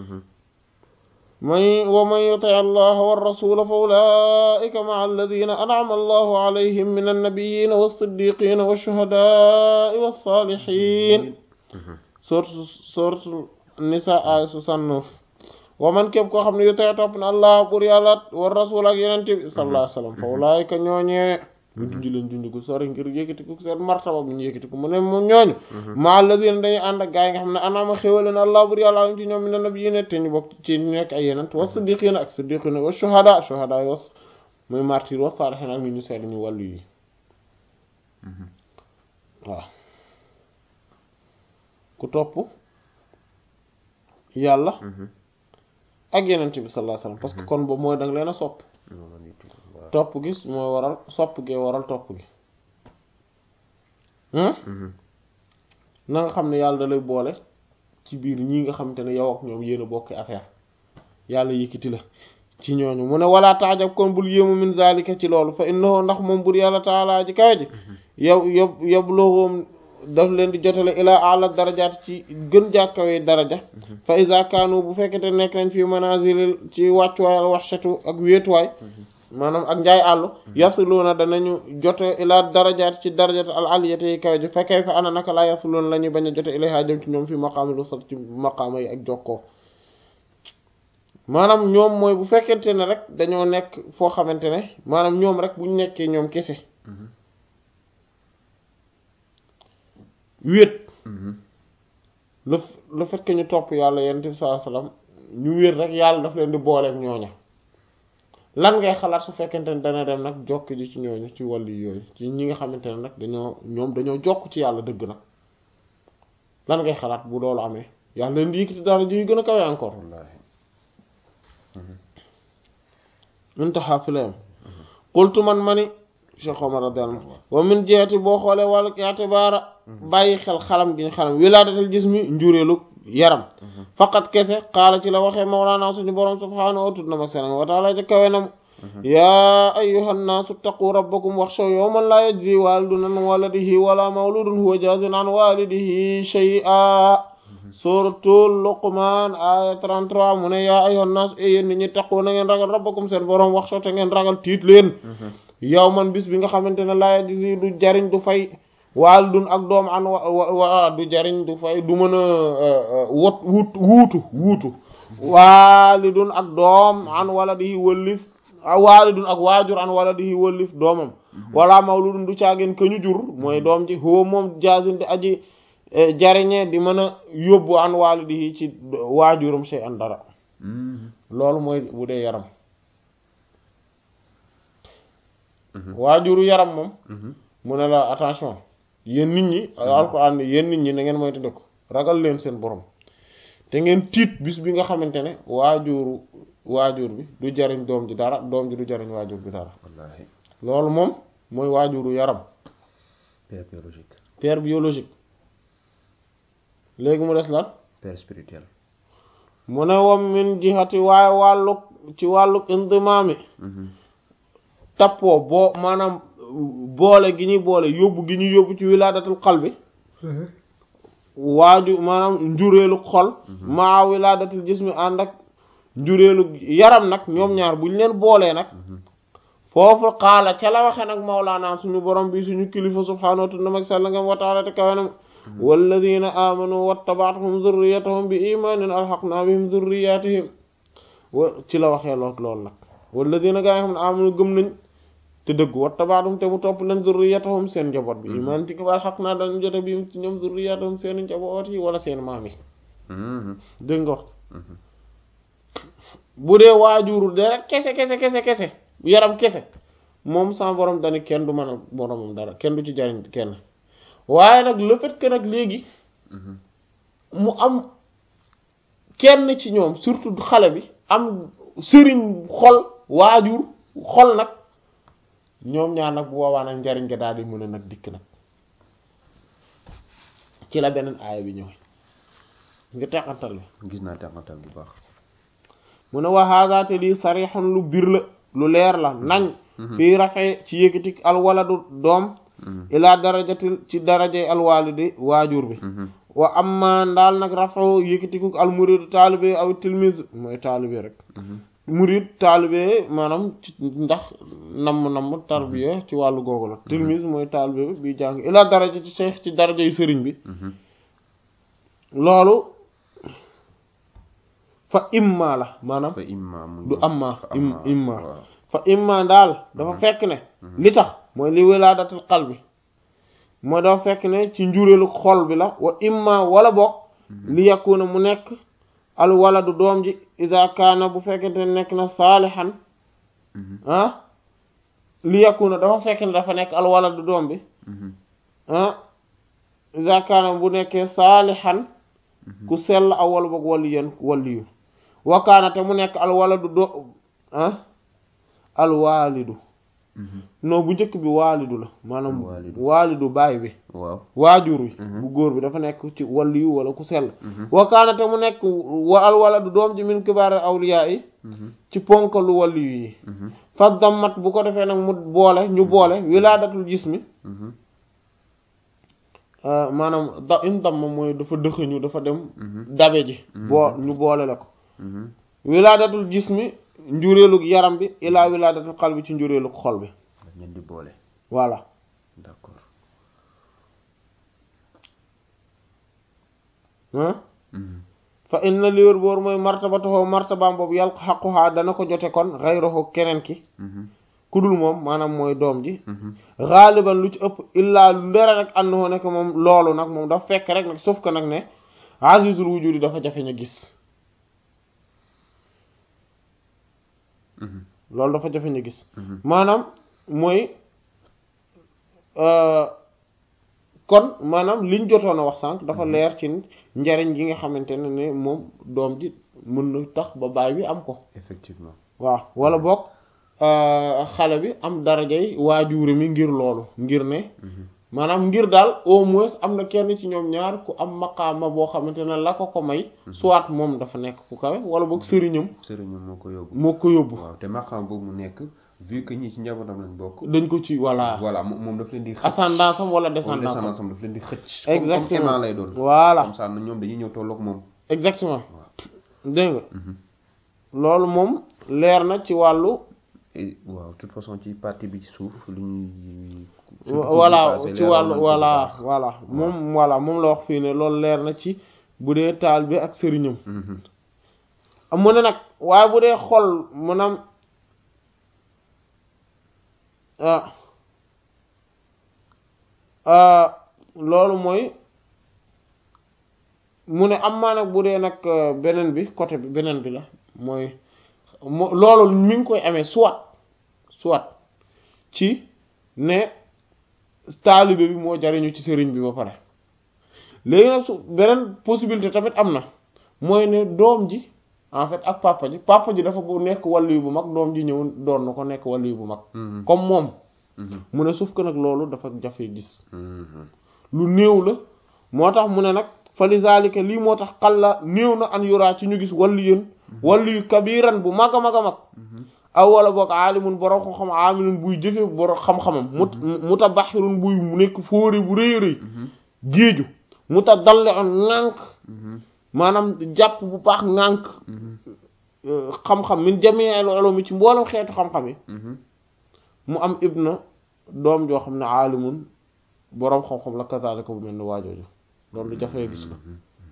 may wa man yuti allaha wa rasula fa ulaika maa alladina an'ama allahu alayhim min annabiyina was-siddiqina wash-shuhada'i was-salihin sourate sourate Nisa ay soixante-neuf wa man képp koo xam ne yuti topp na allah pour yàlla wa rasul ak yenente bi sallallahu alayhi wasallam fa ulaika ñooñee ñu junj leen junj gu sori ngir yëkkati ko seen martaba bu ñu yëkkati ko mu ne moom ñooñu maa alladina dañuy ànd ak gaa yi nga xam ne anaama xéwale na allah bur yàlla alam ci ñoom mi ne nab yéene te ñu bokk ci ñu nekk ay yeneen wa siddiqina ak siddiqina wa shuhada shuhada yi was muy martyr wa salihin ak ni ñu seetlu ñu wàllu yi waaw ku topp yàlla ak yenente bi sallallahu alayhi wasallam parce que kon boobu mooy danga leen a sopp topp gi mooy waral sopp gee waral topp gi na nga xam ne yàlla da lay boole ci biir ñii nga xamante ne yow ak ñoom yéen a bokk affaire yàlla yëkkati la ci ñooñu mu ne wala taajab kon bul yéemu min zalika ci loolu fa innahu ndax moom bur yàlla taala ji kawe ji yow yob yob loxoom daf leen di jotale ilaa ala darajaat ci gën jàkkawee daraja fa iza kaanu bu fekkete nekk nañ fi manazil ci wàccuwaay al waxshatu ak wéetuwaay maanaam ak njaay àllu yasluuna danañu jote ilaa darajaat ci darajaat al aliyati yi kawe ji fa kay fa ana naka laa yasluuna la ñuy bañ a jote ilayha jëm ci ñoom fi maqaamil wasat ci maqaama yi ak jokkoo maanaam ñoom mooy bu fekkente ne rek dañoo nekk foo xamante ne maanaam ñoom rek buñ nekkee ñoom kese wéet le le fait que ñu topp yàlla yonent bi sallallahu alayhi wasallam ñu wéet rek yàlla daf leen di booleek ñooña lan ngay xalaat su fekkente ne dana dem nag jokk ji ci ñooñu ci wàllu yooyu ci ñi nga xamante ne nag dañoo ñoom dañoo jokk ci yàlla dëgg nag lan ngay xalaat bu loolu amee yàlla leen di yëkkati dara ji gën a kawe encore intaha fi layam qultu man mani Cheikh Omar radiyallahu anhu wa min jeeti boo xoolee wàllu i'tibaara bàyyi xel xalam gi ñu xalam wilaadatul jismi njureelu yaram faqat kese xaala ci la waxee mawlaana suñu borom subhaanahu wa tudd ma seen wa ta'ala ca kawe nam yaa ayyuhan naasu taqu rabbakum waxshaw yawman laa yajzi waalidun an waladihi wala mawludun huwa jaazin an walidihi shay'an suuratul Luqmaan aaya trente-trois mu ne yaa ayyuhan naasu e yéen nit ñi taqu na ngeen ragal rabbakum seen borom waxshaw te ngeen ragal tiit leen yawman bis bi nga xamante ne laa yajzi du jariñ du fay waalidun ak doom an wa du jariñ du fay du mën a wot wut wuutu wuutu waalidun ak doom an waladihi wëllif waalidun ak waajur an waladihi wëllif doomam wala mawludun du caageen ka ñu jur mooy doom ji huwa moom jaazin di aji jariñe di mën a yóbbu an walidihi ci waajuram shay an dara loolu mooy bu dee yaram waajuru yaram moom mu ne la attention yéen nit ñi alxuraan yéen nit ñi na ngeen moytu dëkk ragal leen seen borom te ngeen tiit bis bi nga xamante ne waajuru waajur bi du jariñ doom ji dara doom ji du jariñ waajur bi dara wallaahi loolu moom mooy waajuru yaram père biologique père biologique léegi mu des lan père spirituel mu ne wam min jihati waaye wàlluk ci wàlluk indimaami tappoo boo maanaam boole gi ñuy boole yóbbu gi ñuy yóbbu ci wilaadatul qalbi waaju maanaam njureelu xol maa wilaadatul jismi ànd ak njureelu yaram nag ñoom ñaar buñ leen boolee nag foofu xaala ca la waxe nag mawlaana suñu borom bi suñu kilifa subhaanahu wa ta'ala wa ta'ala te kawenam walladina amanu wattaba'tuhum zurriyatuhum bi imanin alhaqna bihim zurriyatihim wa ci la waxee lool loolu nag walladina gaa yi xam ne amanu gëm nañ te dëgg wattaba'tuhum te mu topp leen zurriyatuhum seen njaboot bi iman ti ko alhaqna dañu jote bi ci ñoom zurriyatuhum seen njaboot yi wala seen maam yi dégg nga wax bu dee waajuru dara kese kese kese kese yaram kese moom sama borom dani kenn du mënal boromam dara kenn du ci jariñ kenn waaye nag le fait que nag léegi mu am kenn ci ñoom surtout xale bi am sëriñ xol waajur xol nag ñoom ñaar nag bu boobaa nag njariñ nga daal di mën a nag dikk nag ci la beneen aaya bi ñëw nga teqantal bi gis naa teqantal bu baax mu ne wa hada te lii sarixun lu bir la lu leer la nañ fii rafee ci yëkkati alwaladu doom ilaa darajatil ci darajay alwalidi waajur bi wa amma ndaal nag rafoo yëkkatiku almuridu taalibe aw tilmise mooy taalibe rek murid taalibe maanaam ci ndax namm namm tarbiya ci wàllu googu la tilmise mooy taalibe bi jàng ilaa daraja ci cheikh ci darajay sëriñ bi loolu fa imma la maanaam du amma imma fa imma daal dafa fekk ne li tax mooy li wilaadatul qalbi mooy dafa fekk ne ci njureelu xol bi la wa imma wala bokk li yakuna mu nekk al waladu doom ji iza kaana bu fekkente ne nekk na saalihan ah li yakuna dafa fekk ne dafa nekk al waladu doom bi ah iza kaana bu nekkee saalihan ku sell aw wala boog waliyan waliyu wakaana te mu nekk al waladu do ah al waalidu non bu njëkk bi waalidu la maanaam waalidu baay bi waaw waajur wi bu góor bi dafa nekk ci waliyu wala ku sell wakaana te mu nekk wa al waladu doom ji min kibaar awliyaa yi ci ponkalu waliyu yi fa dammat bu ko defee nag mu boole ñu boole wilaadatul jismi maanaam da in damm mooy dafa dëxëñu dafa dem dabe ji boo ñu boole la ko wilaadatul jismi njureelug yaram bi ilaa wilaadatul xal bi ci njureelug xol bi ñen di boole voilà d'accord fa inna li wér boor mooy martabatahu martabaam boobu yàlla xaquhaa dana ko jote kon xayruhu keneen ki ku dul moom maanaam mooy doom ji xaaliban lu ci ëpp illaa lu ndera rek àndoo nekk moom loolu nag moom dafa fekk rek nag sauf que nag ne azizul wujudi dafa jafe ñu gis loolu dafa jafe ñu gis maanaam mooy kon maanaam liñ jotoon a wax sànq dafa leer ci njariñ gi nga xamante ne ne moom doom ji mën na tax ba baay bi am ko effectivement waaw wala boog xale bi am darajay waajur mi ngir loolu ngir ne maanaam ngir daal au moins am na kenn ci ñoom ñaar ku am maqaama boo xamante ne la ko ko may soit moom dafa nekk ku kawe wala boog sëriñam sëriñam moo ko yóbbu moo ko yóbbu waaw te maqaama boobu mu nekk vu que ñi ci njabootam lañ bokk dañ ko ci voilà voilà moom daf leen di xëcc ascendance am wala descendance descendance am daf leen di xëcc exactement comme lay doon voilà comme ça ñoom dañuy ñëw tolloog moom exactement dégg nga loolu moom leer na ci wàllu waaw de toute façon ci partie bi ci suuf li ñuy voilà ci wàllu voilà voilà moom voilà moom la wax fii ne loolu leer na ci bu dee taal bi ak sëriñam mu ne nag waaye bu dee xol maanaam ah loolu mooy mu ne am maa nag bu dee nag beneen bi côté bi beneen bi la mooy mo loolu mi ngi koy amee soit soit ci ne taalibe bi moo jariñu ci sëriñ bi ba pare léegi nag su beneen possibilité tamit am na mooy ne doom ji en fait ak papa ji papa ji dafa bu nekk wàllu bu mag doom ji ñëw doon na ko nekk wàllu bu mag comme moom mu ne suuf que nag loolu dafa jafe gis lu néew la moo tax mu ne nag fa li zalika lii moo tax xalla néew na an yuraa ci ñu gis wàllu yéen wàllu yu kabiran bu mag a mag a mag aw wala boog aalimun borom xam-xam aamilun buy jëfe borom xam-xamam mu mutabaxirun buy mu nekk fóori bu rëy rëy géeju mutadalli'un ŋànk maanaam jàpp bu baax ŋànk xam-xam min jami'il ulum ci mboolem xeetu xam-xam yi mu am ibna doom joo xam ne aalimun boroom xam-xam la kazaalika bu mel ni waajooju loolu lu jafee gis la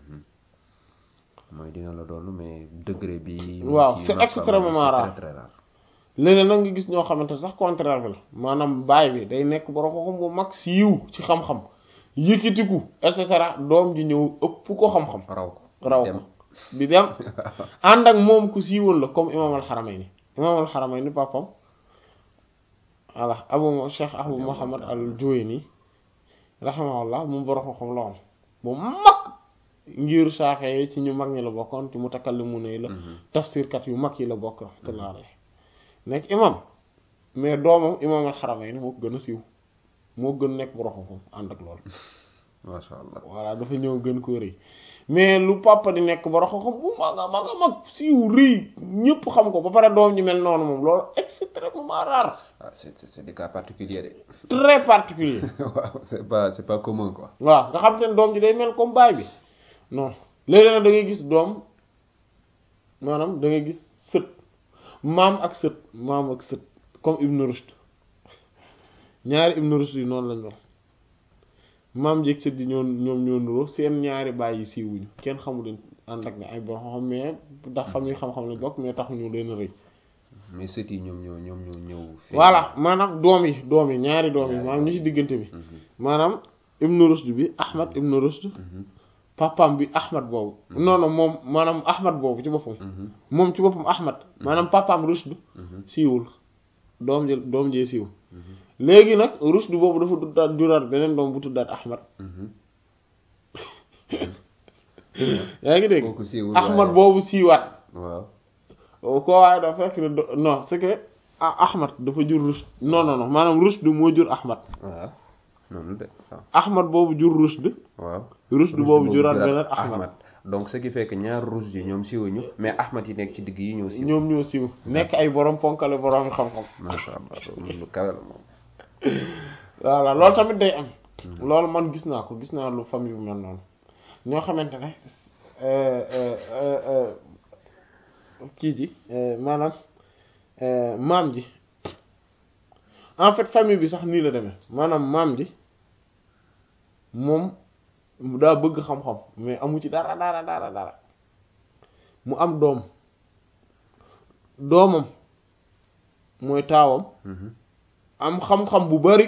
mooy dina la doon mais degré bi waaw c'est extrêmement rare léeg-léeg nag nga gis ñoo xamante sax contraire bi la maanaam baay bi day nekk boroom xam-xam bu mag siiw ci xam-xam yëkkatiku et cetera doom ji ñëw ëpp ko xam-xam raw ko raw ko di dem ànd ak moom ku siiwoon la comme imam al-Haramayni imam al-Haramayni papam voilà abu cheikh abu muhammad al-Juwayni rahimahullah moom borom xam-xam la woon bu mag ngir Shaafi'i ci ñu mag ñi la bokkoon ci mutakallimun yi la tafsirkat yu mag yi la bokk rahmatullah alayhi nekk imam mais doomam imam al-Haramayni moo ko gën a siiw moo gën nekk borom xam-xam ànd ak loolu masha Allah voilà dafa ñëw gën ko rëy mais lu papa di nekk borom xam-xam bu mag a mag a mag siiw rëy ñëpp xam ko ba pare doom ji mel noonu moom loolu extrêmement rare. ah c'est c'est des cas particuliers de. très particulier. waaw c'est pas c'est pas commun quoi. waaw nga xam te ne doom ji day mel comme baay bi non léegi nag da ngay gis doom maanaam da ngay gis sët maam ak sët maam ak sët comme Ibn Rushd ñaari Ibn Rushd yi noonu lañ wax. maam njëg sët yi ñoo ñoom ñoo nuroo seen ñaari baay yi siiwuñu kenn xamu leen ànd ak ne ay borom xam mais ndax famille xam-xam lañ bokk mais tax ñu leen a rëy. mais sët yi ñoom ñoo ñoom ñoo ñëw. voilà maanaam doom yi doom yi ñaari doom yi maanaam ñi ci diggante bi. maanaam Ibn Rushd bi Ahmad Ibn Rushd. papam bi Ahmad boobu. non non moom maanaam Ahmad boobu ci boppam. moom ci boppam Ahmad. maanaam papam Rushd. siiwul doom jë doom jee siiw. léegi nag Rushd boobu dafa tuddaat juraat beneen doom bu tuddaat Ahmad yaa ngi dégg Ahmad boobu siiwaat waaw koo waaye dafa fekk ne non c'est que Ahmad dafa jur Rushd non non non maanaam Rushd moo jur Ahmad waaw noonu de waaw Ahmad boobu jur Rushd waaw Rushd boobu juraat beneen Ahmad donc ce qui fait que ñaar Rushd yi ñoom siiwuñu mais Ahmad yi nekk ci digg yi ñoo siiw ñoom ñoo siiw nekk ay borom ponkale borom xam-xam masha Allah loolu lu kawe la moom voilà loolu tamit day am loolu man gis naa ko gis naa lu famille bu mel noonu ñoo xamante ne kii ji maanaam maam ji en fait famille bi sax nii la demee maanaam maam ji moom daa bëgg xam-xam mais amu ci dara dara dara dara mu am doom doomam mooy taawam am xam-xam bu bari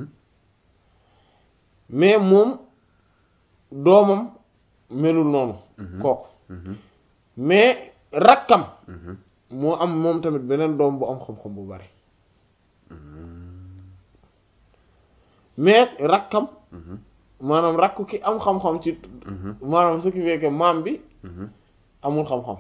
mais moom doomam melul noonu kooku mais rakkam moo am moom tamit beneen doom bu am xam-xam bu bari mais rakkam maanaam rakku ki am xam-xam ci maanaam ce qui fait que maam bi amul xam-xam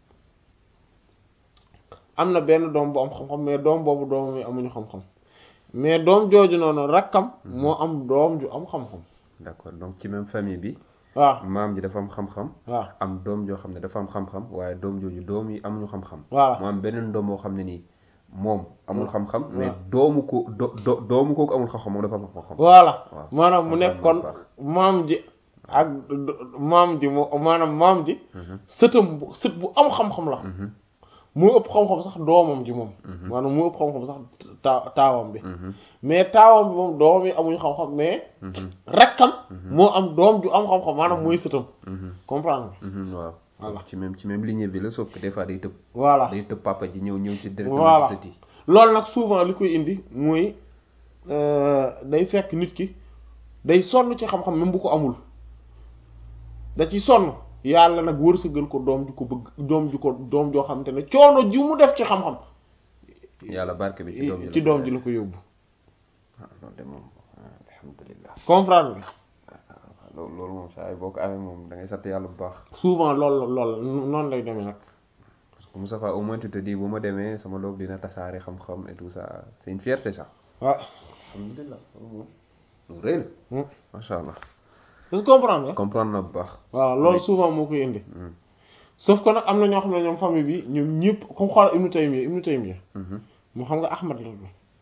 am na benn doom bu am xam-xam mais doom boobu doomam yi amuñu xam-xam mais doom jooju noonu rakkam moo am doom ju am xam-xam d'accord donc ci même famille bi waaw maam ji dafa am xam-xam waaw am doom joo xam ne dafa am xam-xam waaye doom jooju doom yi amuñu xam-xam voilà mu am beneen doom boo xam ne nii moom amul xam-xam mais doomu ko do doomu kooku amul xam-xam moom dafa am xam-xam voilà maanaam mu nekk kon maam ji ak maam ji moo maanaam maam ji sëtam bu sët bu am xam-xam la moo ëpp xam-xam sax doomam ji moom maanaam moo ëpp xam-xam sax taa taawam bi mais taawam bi moom doomam yi amuñu xam-xam mais rakkam moo am doom ju am xam-xam maanaam mooy sëtam comprendre waaw voilà ci même ci même lignée bi la sauf que des fois day tëb voilà day tëb papa ji ñëw ñëw ci directement voilà sët yi loolu nag souvent li koy indi mooy day fekk nit ki day sonn ci xam-xam même bu ko amul da ci sonn yàlla nag wërsëgal ko doom ju ko bëgg doom ju ko doom joo xamante ne coono ji mu def ci xam-xam yàlla barke bi ci doom ji ci doom ji la ko yóbbu waaw loolu de moom alhamdulilah comprendre nga loolu loolu moom saa yi boo ko amee moom da ngay sant yàlla bu baax souvent loolu loolu noonu lay demee nag parce que Moustapha au moins tu te dis bu ma demee sama doom dina tasaare xam-xam et tout ça c'est une fierté ça waaw alhamdulilah loolu moom lu rëy la macha allah est-ce que comprendre nga comprendre na bu baax voilà loolu souvent moo koy indi sauf que nag am na ñoo xam ne ñoom famille bi ñoom ñëpp comme xoolal Ibnu Taymiyya Ibnu Taymiyya moo xam nga Ahmad la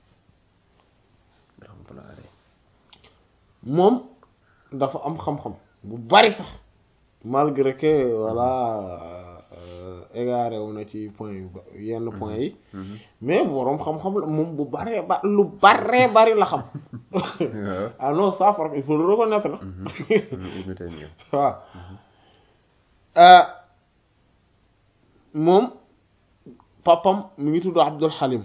moom dafa am xam-xam bu bari sax malgré que voilà égaré wu na ci point yu yenn point yi mais boroom xam-xam la moom bu baree ba lu baree bari la xam ah non ça par il faut le reconnaître la waaw moom papam mi ngi tudd Abdul Halim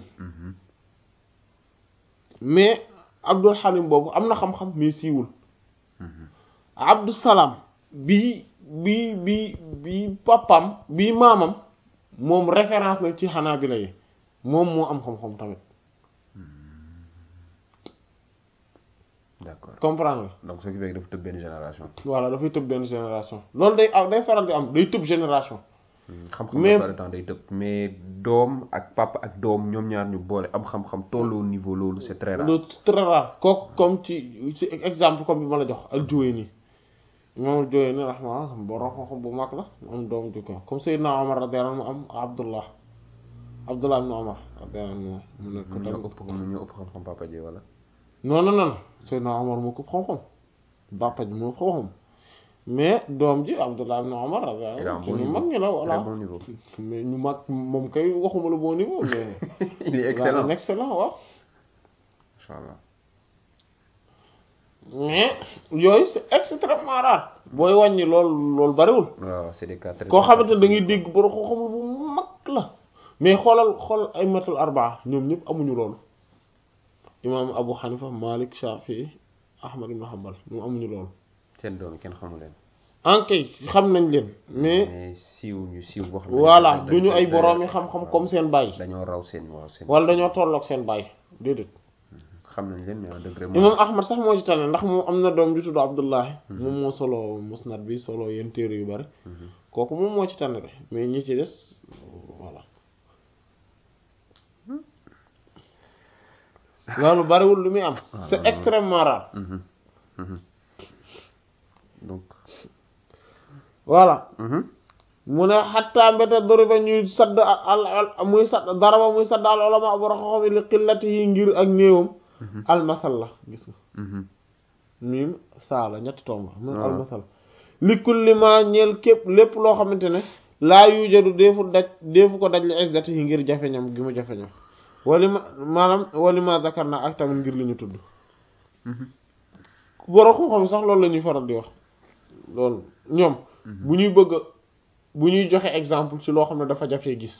mais Abdul Halim boobu am na xam-xam mais siiwul Abdus Salam bii bii bii bii papam bii maamam moom référence la ci Hanabila yi moom moo am xam-xam tamit d'accord comprendre nga donc ce qui fait que dafa tëb benn génération voilà dafay tëb benn génération loolu day aw day faral di am day tëb génération xam-xam mais par temps day tëb mais doom ak papa ak doom ñoom ñaar ñu boole am xam-xam tolloo niveau loolu c'est très rare loolu très rare kooku comme ci ci exemple comme bi ma la jox al-Juwayni imam al-Juwayni rahma borom xam-xam bu mag la mu am doom ju ko comme Seydina Omar radiyallahu anhu mu am Abdullah Abdullah ibn Omar radiyallahu anhu mu nekk ko ñoo ëpp ñoo ëpp xam-xam papa ji wala non non non Seydina Omar moo ko xam-xam papa ji moo xam-xam mais doom ji Abdullah ibn Omar radiyallahu anhu ñu mag ñi la voilà mais ñu mag moom kay waxuma la bon niveau mais il est excellent excellent waaw inchallah mais yooyu c'est extrêmement rare booy wàññi loolu loolu bariwul waaw c'est des cas très koo xamante ne da ngay dégg borom ko xamul bu mag la mais xoolal xool ay matul arbaa ñoom ñëpp amuñu loolu imam Abu Hanifa Malik Shafi'i Ahmad ibn Hanbal ñoom amuñu loolu seen doom kenn xamu leen ankay xam nañ leen mais mais siiw ñu siiw boo xam ne voilà duñu ay borom yi xam-xam comme seen baay dañoo raw seen waaw seen wala dañoo tolloog seen baay déedéet xam nañ leen mais degré imam Ahmad sax moo ci tane ndax moom am na doom ju tudd Abdullahi moom moo solo musnad bi solo yenn téere yu bari kooku moom moo ci tànn de mais ñi ci des voilà loolu bariwul lu muy am c'est extrêmement rare donc voilà mu ne xattaa mbete doriba ñuy sadd al muy sadd daraba muy sadd al ulama bu raxaxam li xillati yi ngir ak néewam almasal la gis nga miim saa la ñetti tomb mu almasal li kulli ma ñeel képp lépp loo xamante ne laa yujadu deefu daj deefu ko daj li izzati yi ngir jafeñam gi mu jafeñam wali ma maanaam wali ma zakar na ak tamit ngir li ñu tudd borom xam-xam sax loolu la ñuy faral di wax loolu ñoom bu ñuy bëgg bu ñuy joxe exemple ci loo xam ne dafa jafee gis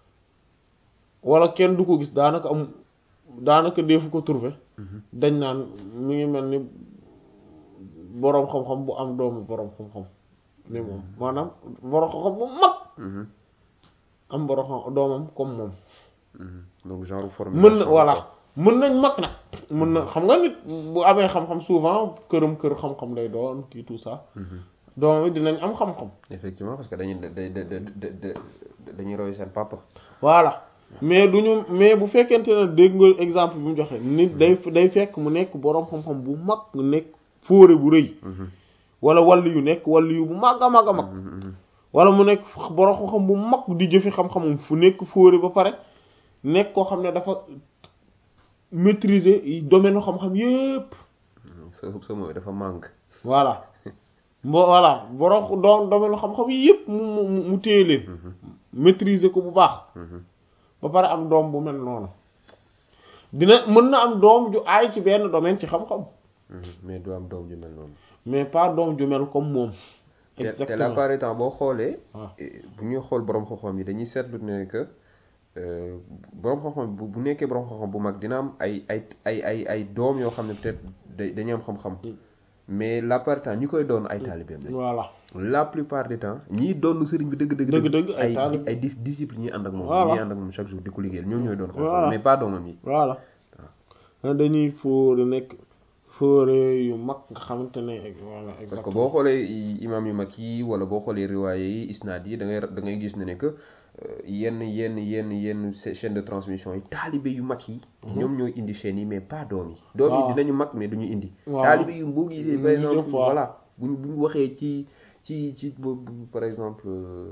wala kenn du ko gis daanaka am daanaka deefu ko trouver dañ naan mi ngi mel ni boroom xam-xam bu am doomu boroom xam-xam ni moom maanaam boroom xam-xam bu mag am boroom xam doomam comme moom donc genre formation mën na voilà mën nañ mag nag mën na xam nga nit bu amee xam-xam souvent këram kër xam-xam lay doon kii tout ça doomam it dinañ am xam-xam effectivement parce que dañuy dañuy roy seen papa voilà mais duñu mais bu fekkente ne dégg nga exemple bi mu joxe nit day day fekk mu nekk boroom xam-xam bu mag mu nekk fóore bu rëy wala wàllu yu nekk wàllu yu bu mag a mag a mag wala mu nekk boroom xam-xam bu mag di jëfi xam-xamum fu nekk fóore ba pare nekk koo xam ne dafa maîtriser domaine xam-xam yépp sa sa mooy dafa manque voilà bo voilà boroom doon domaine xam-xam yépp mu mu mu téye leen maîtriser ko bu baax ba pare am doom bu mel noonu dina mën na am doom ju aay ci benn domaine ci xam-xam mais du am doom ju mel noonu mais pas doom ju mel comme moom exactement te la plupart du temps boo xoolee bu ñuy xool boroom xam-xam yi dañuy seetlu ne que boroom xam-xam bu bu nekkee boroom xam-xam bu mag dina am ay ay ay ay ay doom yoo xam ne peut-être dañuy am xam-xam mais la plupart du temps ñi koy doon ay taalibeem lañ voilà la plupart du temps ñiy doon sëriñ bi dëgg dëgg dëgg dëgg ay ay disciples ñi ànd ak moom ñi ànd ak moom chaque jour di ko liggéeyal ñoom ñooy doon xam-xam mais pas doomam yi voilà dañuy fóore nekk fóore yu mag nga xamante ne voilà exactement parce que boo xoolee imam yu mag yi wala boo xoolee riwaaye yi isnaad yi da ngay da ngay gis ne ne que yenn yenn yenn yenn chaîne de transmission yi taalibe yu mag yi ñoom ñooy indi chaîne yi mais pas doom yi doom yi dinañu mag mais duñu indi taalibe yu boo gisee par exemple voilà buñ buñ waxee ci ci ci par exemple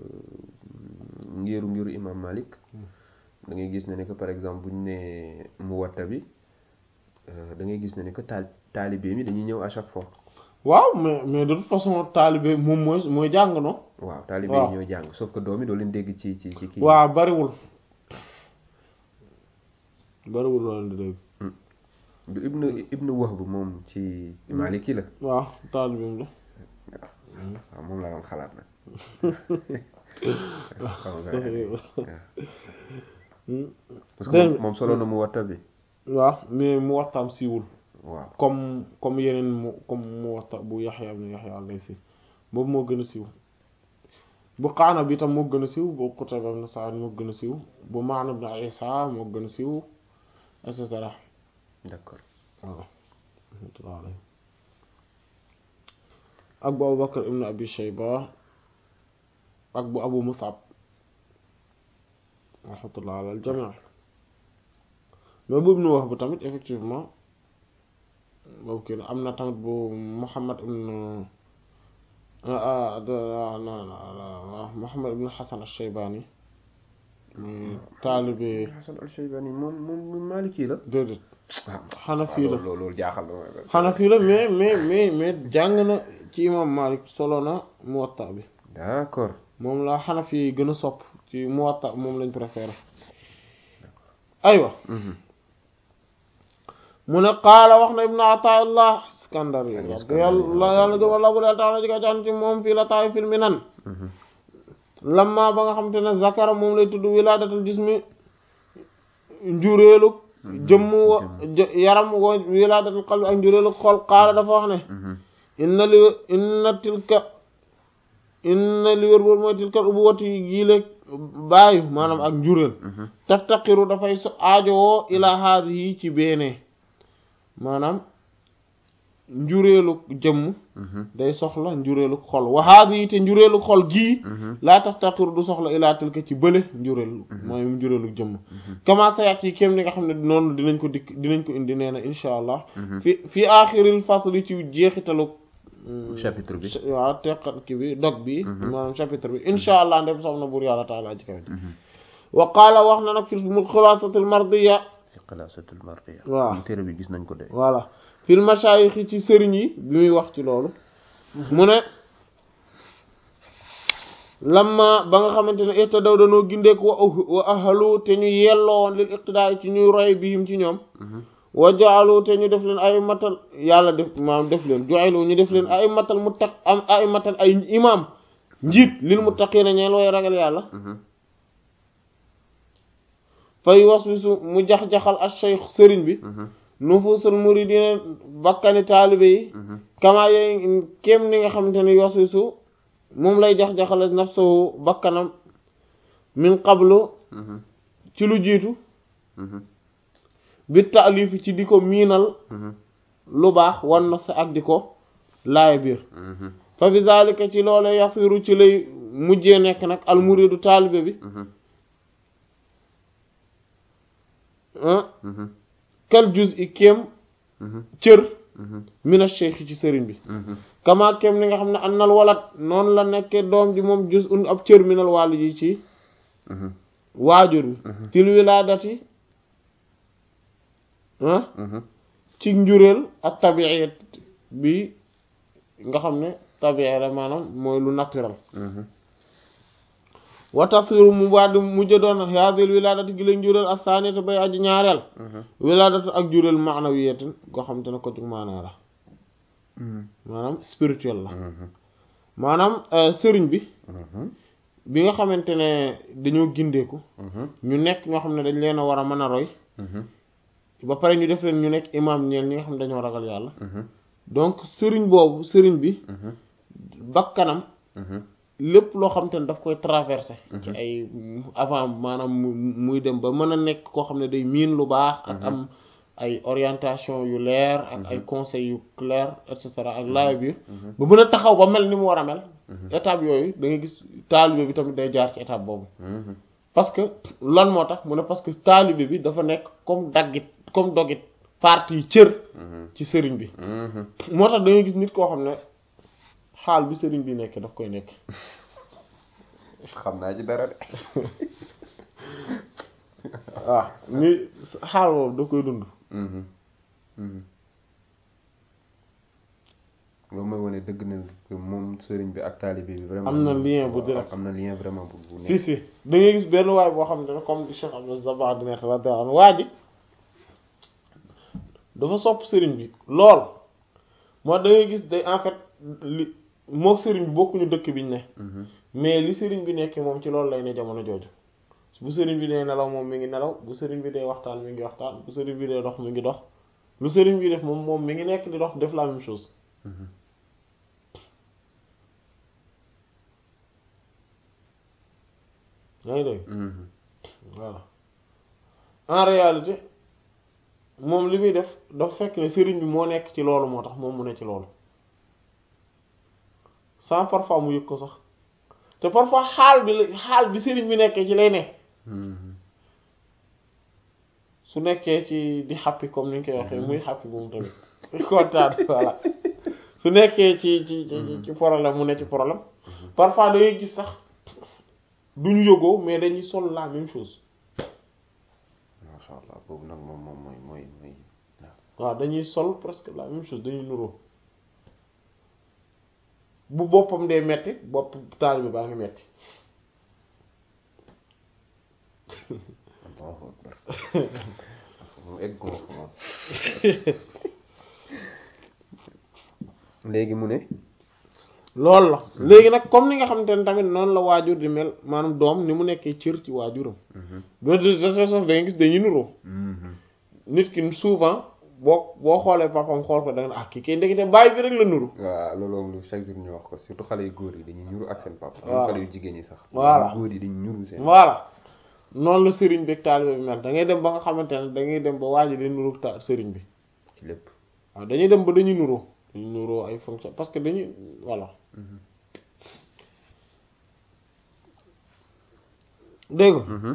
ngiru ngiru imam Malik da ngay gis ne ne que par exemple buñ ne Muwatta bi da ngay gis ne ne que taal taalibe mi dañuy ñëw à chaque fois waaw mais mais de toute façon taalibe moom mooy mooy jàng no waaw taalibe yi ñooy jàng sauf que doom yi doo leen dégg ci ci ci kii waaw bariwul bariwul loo leen di dégg du ibnu ibnu Wahb moom ci Maliki la waaw taalibeem la waaw moom laa doon xalaat nag parce que moom solo na Muwatta bi waaw mais Muwattaam siiwul waaw comme comme yeneen mu comme Muwatta bu Yaxya ibn Yaxya al-Laysi boobu moo gën a siiw bu Qaana bi tam moo gën a siiw bu Qutayba ibn Sa'id moo gën a siiw bu Ma'n ibn Isa moo gën a siiw et cetera d'accord voilà ak bu Abu Bakr ibn Abi Shayba ak bu Abu Mus'ab rahmatullah ala al-jami' mais bu Ibn Wahb tamit effectivement boobu kii am na tamit bu Muhammad ibn Muhammad ibn Hasan al-Shaybani muy taalibe Hasan al-Shaybani moom moom Maliki la déedéet Hanafi la loolu jaaxal na Hanafi la mais mais mais mais jàng na ci imam Malik solo na Muwatta bi d'accord moom la Hanafi yi gën a sopp ci Muwatta moom lañ préféré aywa mu ne qaala wax na ibnu Ataa'illah Iskandari yàlla yàlla gëm Allah bu dee taala jika can ci moom fii la taay fil minan lamma ba nga xam te ne zakara moom lay tudd wilaadatul jismi njuréelu jëmm wa yaram wa wilaadatul qalbi ak njuréelu xol qaala dafa wax ne inna li inna tilka inna li wér boor mooy tilka ubuwati giile baayu maanaam ak njuréel taftaqiru dafay so aajowoo ila haadihi ci beenee maanaam njureelu jëmm day soxla njureelu xol waxaadi yi te njureelu xol gii laa taftaqiru du soxla ilaa tilka ci bële njureelu mooy njureelu jëmm kama sayat yi kéem ni nga xam ne noonu dinañ ko dikk dinañ ko indi nee na insha allah fi fi aaxiril fasli ci jeexitalu chapitre bi waaw teqat ki bi dog bi maanaam chapitre bi insha allah ndem soom na buur yàlla taala ji kawit wa qaala wax na nag fi xulaasatul mardiya fi xulaasatul mardiya waaw téere bi gis nañ ko de voilà fil mashayikh ci sëriñ yi bi muy wax ci loolu mu ne lamma ba nga xamante ne ihtadaw dañoo gindeeku wa wa ahlu te ñu yelloo woon lil iqtidaa ci ñuy roy bihim ci ñoom wa ja'alu te ñu def leen ay matal yàlla def maanaam def leen ju'ilu ñu def leen ay matal mu taq am ay matal ay imam njiit lil muttaqiina ñeel way ragal yàlla fay waswisu mu jax-jaxal ak shaykh sëriñ bi nufusul muridina bakkani taalibe yi kama yooyu kéem ni nga xamante ne waswisu moom lay jax-jaxal nafsuhu bakkanam min qablu ci lu jiitu bi taalif ci di ko miinal lu baax wan na sa ak di ko laay biir fa bi zalika ci loole yasiru ci lay mujjee nekk nag al muridu taalibe bi kal juz i kéem cër mina cheikh ci sëriñ bi kama kéem ni nga xam ne annal walat noonu la nekkee doom ji moom juz un ab cër minal walidi ci waajur bi til wilaadati ci njureel ak tabiiyat bi nga xam ne tabiiya la maanaam mooy lu naturel wa tasiru mu wadd mujj doon haadil wilaadatu gi leen njureel ak saaniyata bay aji ñaareel wilaadatu ak njureel maanawiyatin goo xam te ne ko ci maanaa la maanaam spirituel la maanaam sëriñ bi bi nga xamante ne dañoo gindeeku ñu nekk ñoo xam ne dañ leen a war a mën a roy ba pare ñu def leen ñu nekk imam ñeel ñi nga xam ne dañoo ragal yàlla donc sëriñ boobu sëriñ bi bakkanam lépp loo xam te ne daf koy traversé ci ay avant maanaam muy dem ba mën a nekk koo xam ne day miin lu baax ak am ay orientation yu leer ak ay conseils yu clair et cetera ak laaya biir ba mën a taxaw ba mel ni mu war a mel étape yooyu da nga gis taalibe bi tamit day jaar ci étape boobu parce que lan moo tax mu ne parce que taalibe bi dafa nekk comme daggit comme dogit partie cër ci sëriñ bi moo tax da nga gis nit koo xam ne xaal bi sëriñ bi nekk daf koy nekk xam naa ci dara de waaw ni xaal boobu da koy dund loolu mooy wane dëgg na moom sëriñ bi ak taalibe bi vraiment am na lien bu direct am na lien vraiment bu bu si si da ngay gis benn waay boo xam ne comme Cheikh Abdou Dabakh di nekk radiyallahu anhu waa ji dafa sopp sëriñ bi lool moo da ngay gis day en fait li mook sëriñ bi bokkuñu dëkk biñ ne mais li sëriñ bi nekkee moom ci loolu lay ne jamono jooju bu sëriñ bi dee nelaw moom mi ngi nelaw bu sëriñ bi dee waxtaan mi ngi waxtaan bu sëriñ bi dee dox mi ngi dox lu sëriñ bi def moom moom mi ngi nekk di dox def la même chose yaa ngi dégg voilà en réalité moom li muy def dafa fekk ne sëriñ bi moo nekk ci loolu moo tax moom mu ne ci loolu sans parfois mu yëg ko sax te parfois xaal bi la xaal bi sëriñ bi nekkee ci lay ne su nekkee ci di happy comme ni ñu koy waxee muy happy bu mu tamit kontaan voilà su nekkee ci ci ci problème mu ne ci problème parfois da ngay gis sax duñu yëgoo mais dañuy sol la même chose masha Allah boobu nag moom moom mooy mooy mooy waaw dañuy sol presque la même chose dañuy nuroo bu boppam dee metti bopp taalibe baa ngi metti léegi mu ne loolu la léegi nag comme ni nga xamante ne tamit noonu la waajur di mel maanaam doom ni mu nekkee cër ci waajuram de de de da nga gis dañuy nuroo nit ki souvent boo boo xoolee papam xool ko da nga ah kii kay ndekete bàyyi bi rek la nuru waaw loolu lu chaque jour ñu wax ko surtout xale yu góor yi dañuy ñuru ak seen papa xale yu jigéen ñi sax voilà góor yi dañuy ñuru seen voilà noonu la sëriñ bi ak taalibe bi mel da ngay dem ba nga xamante ne da ngay dem ba waaj di nuru ta sëriñ bi ci lépp waaw dañuy dem ba dañuy nuroo dañu nuroo ay fonction parce que dañuy voilà dégg nga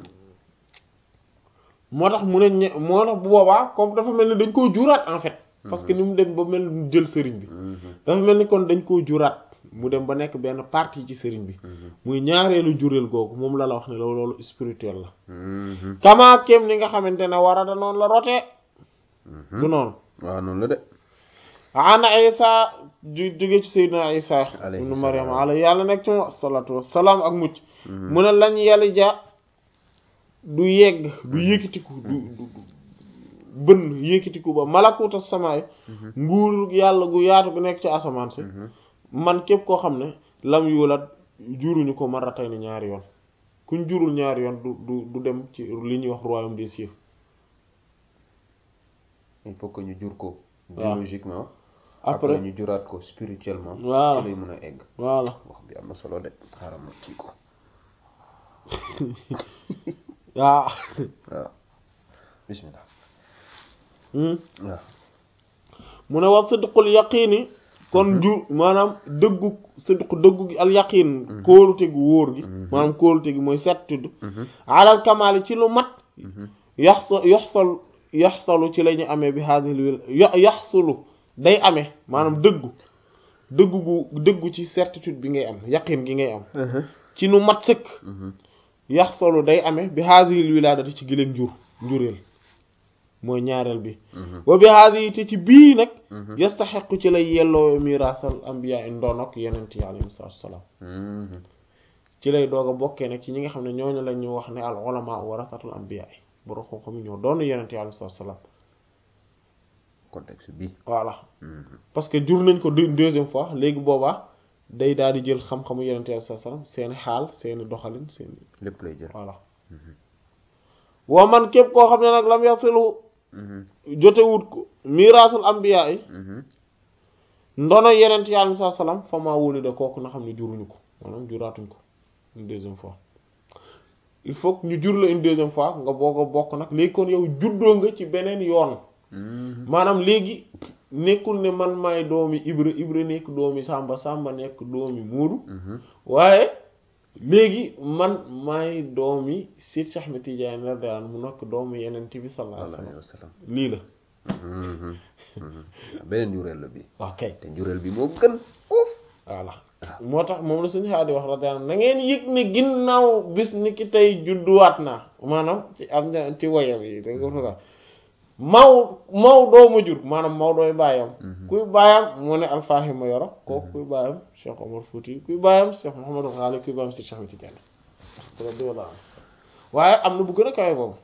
moo tax mu ne ñe moo tax bu boobaa comme dafa mel ni dañ koo juraat en fait parce que ni mu dem ba mel mu jël sëriñ bi dafa mel ni kon dañ koo juraat mu dem ba nekk benn partie ci sëriñ bi muy ñaareelu jureel googu moom la la wax ne la loolu spirituel la kamaa kéem ni nga xamante ne war a da noonu la rotee du noonu waaw noonu la de ana Isa ju jóge ci Seydina Isa ibnu Maryam ala yàlla nekk ci moom salaatu wassalaam ak mucc mu ne lañ yàlla ja du yegg du yëkkatiku du du bënn yëkkatiku ba malakuta samaay nguur yàlla gu yaatu gu nekk ci asamaan si man képp koo xam ne lam yulat juruñu ko maratay ni ñaari yoon kuñ jurul ñaari yoon du du du dem ci li ñuy wax royaume des cieux il faut que ñu jur ko waaw biologiquement après après ñu juraat ko spirituellement voilà ci lay mën a egg voilà wax bi am na solo de xaaral ma kii ko waaw waaw bismillah waaw mu ne wax sidqul yaqiini kon ju maanaam dëggu sidqu dëggu gi al yaqiin kóolute gu wóor gi maanaam kóolute gi mooy certitude alal kamaali ci lu mat yaxsa yaxsal yaxsalu ci la ñu amee bi haadil wil yaxsulu day amee maanaam dëggu dëggu gu dëggu ci certitude bi ngay am yaqiin gi ngay am ci nu mat sëkk yaxsalu day amee bi haadil wilaadati ci giléeg njur njureel mooy ñaareel bi wa bi haadi te ci bii nag yastaxiqu ci lay yelloo miraasal ambiya ndoonok yenent yi alayhi salaatu wassalaam ci lay doog a bokkee nag ci ñi nga xam ne ñooñu la ñu wax ne al ulama warasatul ambiya yi borom xam-xam ñoo doon yenent yi alayhi salaatu wassalaam contexte bi voilà parce que jur nañ ko une deuxième fois léegi boobaa day daal di jël xam-xamu yenent yi alayhi salaatu wassalaam seeni xaal seeni doxalin seeni lépp lay jël voilà wa man képp koo xam ne nag lam yasilu jotewut ko miraasul ambiya yi ndono yenent yi alayhi salaam fa maa wóoli da kooku na xam ne juruñu ko maanaam juraatuñ ko une deuxième fois il faut que ñu jur la une deuxième fois nga boog a bokk nag léegi kon yow juddoo nga ci beneen yoon maanaam léegi nekkul ne man maay doomi Ibra Ibra nekk doomi Samba Samba nekk doomi Moodu waaye léegi man maay doomi Seydi Cheikh Ahmed Tidiane radiyallahu anhu mu nekk doomu yenent bi sallallahu alayhi wa sallam lii la beneen njureel la bi ok te njureel bi moo gën foof voilà moo tax moom la suñu xaar di wax radiyallahu anhu na ngeen yëg ne ginnaaw bis ni ki tey judduwaat naa maanaam ci am na ci woyam yi da nga ko maw maw doo jur maanaam maw dooy bàyyam kuy bàyyam mu ne alfahima yoro kooku kuy bàyyam Cheikh Omar Fouti kuy bàyyam Cheikh Mouhamadou Ghali kuy bàyyam si Cheikh Ahmed Tidiane waaye am na bu gën a kawe boobu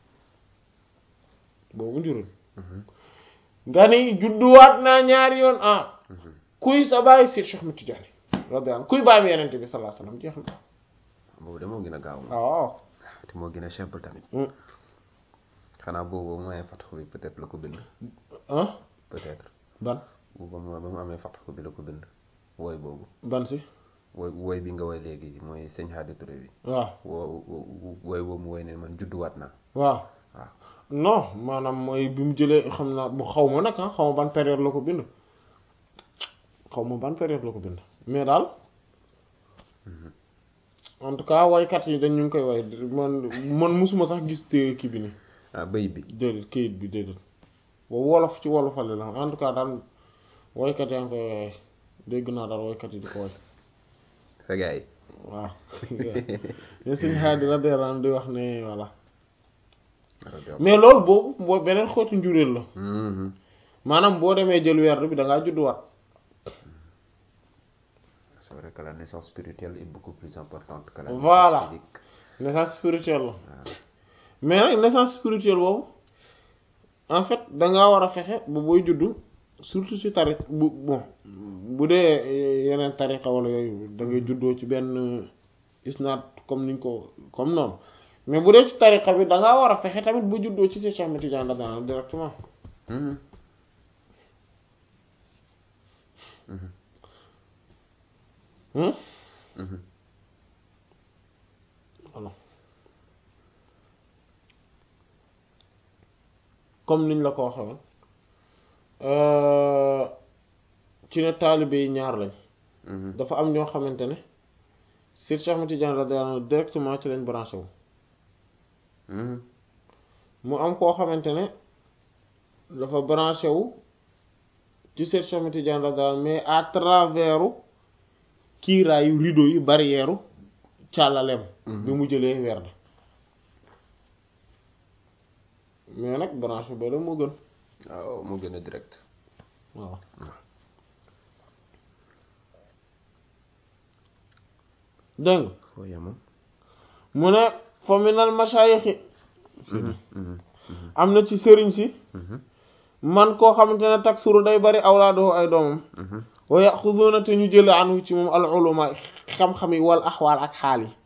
boobu njurul nga ni judduwaat naa ñaari yoon ah kuy sa bàyyi si Cheikh Ahmed Tidiane radiyallahu kuy bàyyam yenente bi sallallahu alayhi wasallam jeex na boobu de moo gën a gaaw waaw te moo gën a simple tamit xanaa boobu mooy fatxu bi peut-être la ko bind ah peut-être ban boobu ba mu amee fatxu bi la ko bind wooy boobu ban si wooy wooy bi nga woy léegi mooy sëñ Hadi Touré bi waaw woo wooy boobu mu woy ne man judduwaat naa waaw waaw non maanaam mooy bi mu jëlee xam naa bu xaw ma nag ah xaw ma ban période la ko bind xaw ma ban période la ko bind mais daal en tout cas waykat yi dañ ñu ngi koy way man man musuma sax gis te kii bi ni ah bëy bi déedéet kayit bi déedéet boobu wolof ci wolofale la en tout cas daal waykat yaa ngi koy way dégg naa daal waykat yi di ko way sa gars yi waaw mais suñu xaar di radiyallahu di wax ne voilà mais loolu boobu boo beneen xootu njureel la maanaam boo demee jël werd bi da ngaa judduwaat c'est vrai que la naissance spirituelle est beaucoup plus importante que la voilà naissance physique naissance spirituelle la mais nag naissance spirituelle boobu en fait dangaa war a fexe ba booy juddu surtout ci tari bu bon bu dee yeneen tariqa wala yooyu da ngay juddoo ci benn isnaad comme niñ ko comme noonu mais bu dee ci tariqa bi dangaa war a fexe tamit bu juddoo ci Cheikh Ahmed Tidiane radiyallahu directement voilà comme niñ la ko waxee woon ci ne taalibe yi ñaar lañ dafa am ñoo xamante ne Seydi Cheikh Ahmed Tidiane radiyallahu anhu directement ci lañ branché wu mu am koo xamante ne dafa branché wu ci Seydi Cheikh Ahmed Tidiane radiyallahu anhu mais à travers kiiraayu rideau yi barrière càllaleem bi mu jëlee werd mais nag branche ba la moo gën waaw moo gën a direct waaw dégg nga foo yemoon mu ne fa minal mashayikhi am na ci sëriñ si man koo xamante ne taksuru day bari awlaadoo ay doomam wa yaxuduuna te ñu jële anhu ci moom al uluma xam-xam yi wal axwaal ak xaal yi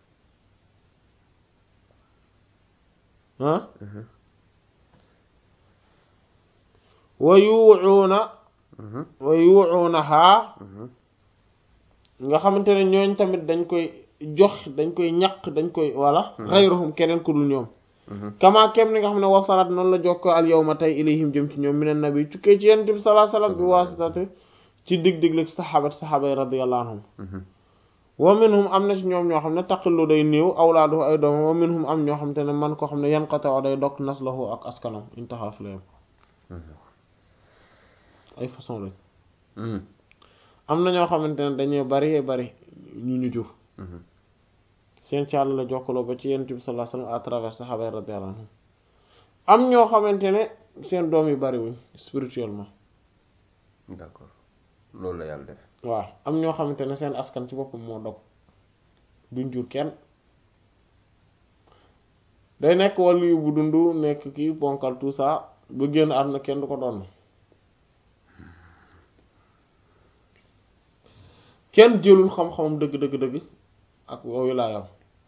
ah wa yuucuuna wa yuucuunahaa nga xamante ne ñooñ tamit dañ koy jox dañ koy ñaq dañ koy wala xayruhum keneen ku dul ñoom kama kem ni nga xam ne wasalat noonu la jokko al yawma tey ilayhim jëm ci ñoom minan nabi tukkee ci yonent bi sallallahu alayhi wasallam bi waasitati ci dig-dig la ci saxaabat saxaaba yi radiyallahu anhum wa minhum am na ci ñoom ñoo xam ne taqillu day néew awlaaduhu ay doomam wa minhum am ñoo xam te ne man koo xam ne yanqata'u day dog naslahu ak askanam intaha fi la yam ay façon lañ am na ñoo xamante ne dañuy bari bari ñu ñu jur seen càll la jokkaloo ba ci yonent bi sallallahu alayhi wasallam à travers saxaaba yi radiyallahu anhum am ñoo xamante ne seen doom yu bariwuñ spirituellement d'accord loolu la yàlla def waaw am ñoo xamante ne seen askan ci boppam moo dog duñ jur kenn day nekk wàllu yu bu dund nekk kii ponkal tout ça ba génn àdduna kenn du ko doon kenn jëlul xam-xamam dëgg dëgg dëgg ak wilaayam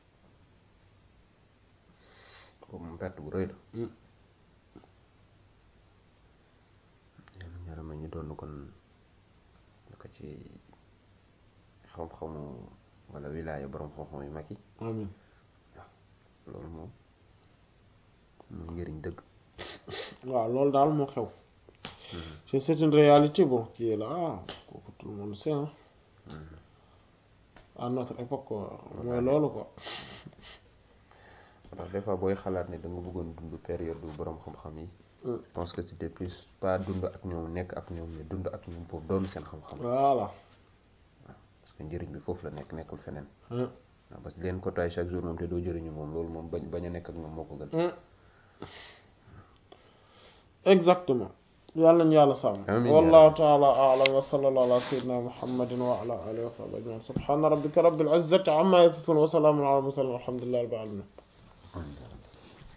boobu moom perte bu rëy la yàlla ñarama ñu doon kon naka ci xam-xamu wala wilaaya boroom xam-xam yu mag yi amiin waaw loolu moom mooy njëriñ dëgg waaw loolu daal moo xew c'est une réalité bon qui est là kooku tout le monde sait hein à notre époque quoi mooy loolu quoi ndax des fois booy xalaat ne da nga bëggoon dund période du boroom xam-xam yi je pense que c'était plus pas dund ak ñoom nekk ak ñoom mais dund ak ñoom pour doon seen xam-xam voilà waaw parce que njëriñ bi foofu la nekk nekkul feneen waaw parce que leen ko tay chaque jour moom te doo jëriñu moom loolu moom bañ bañ a nekk ak ñoom moo ko gën exactement yàlla nañu yàlla sàmm wallahu ta'ala a'lam wa sallallahu ala sayyidina muhammadin wa ala alihi wa sahbihi ajma'in subhana rabbika rabbil izzati amma yasifun wa salamun ala al mursalin walhamdulillahi rabbil alamin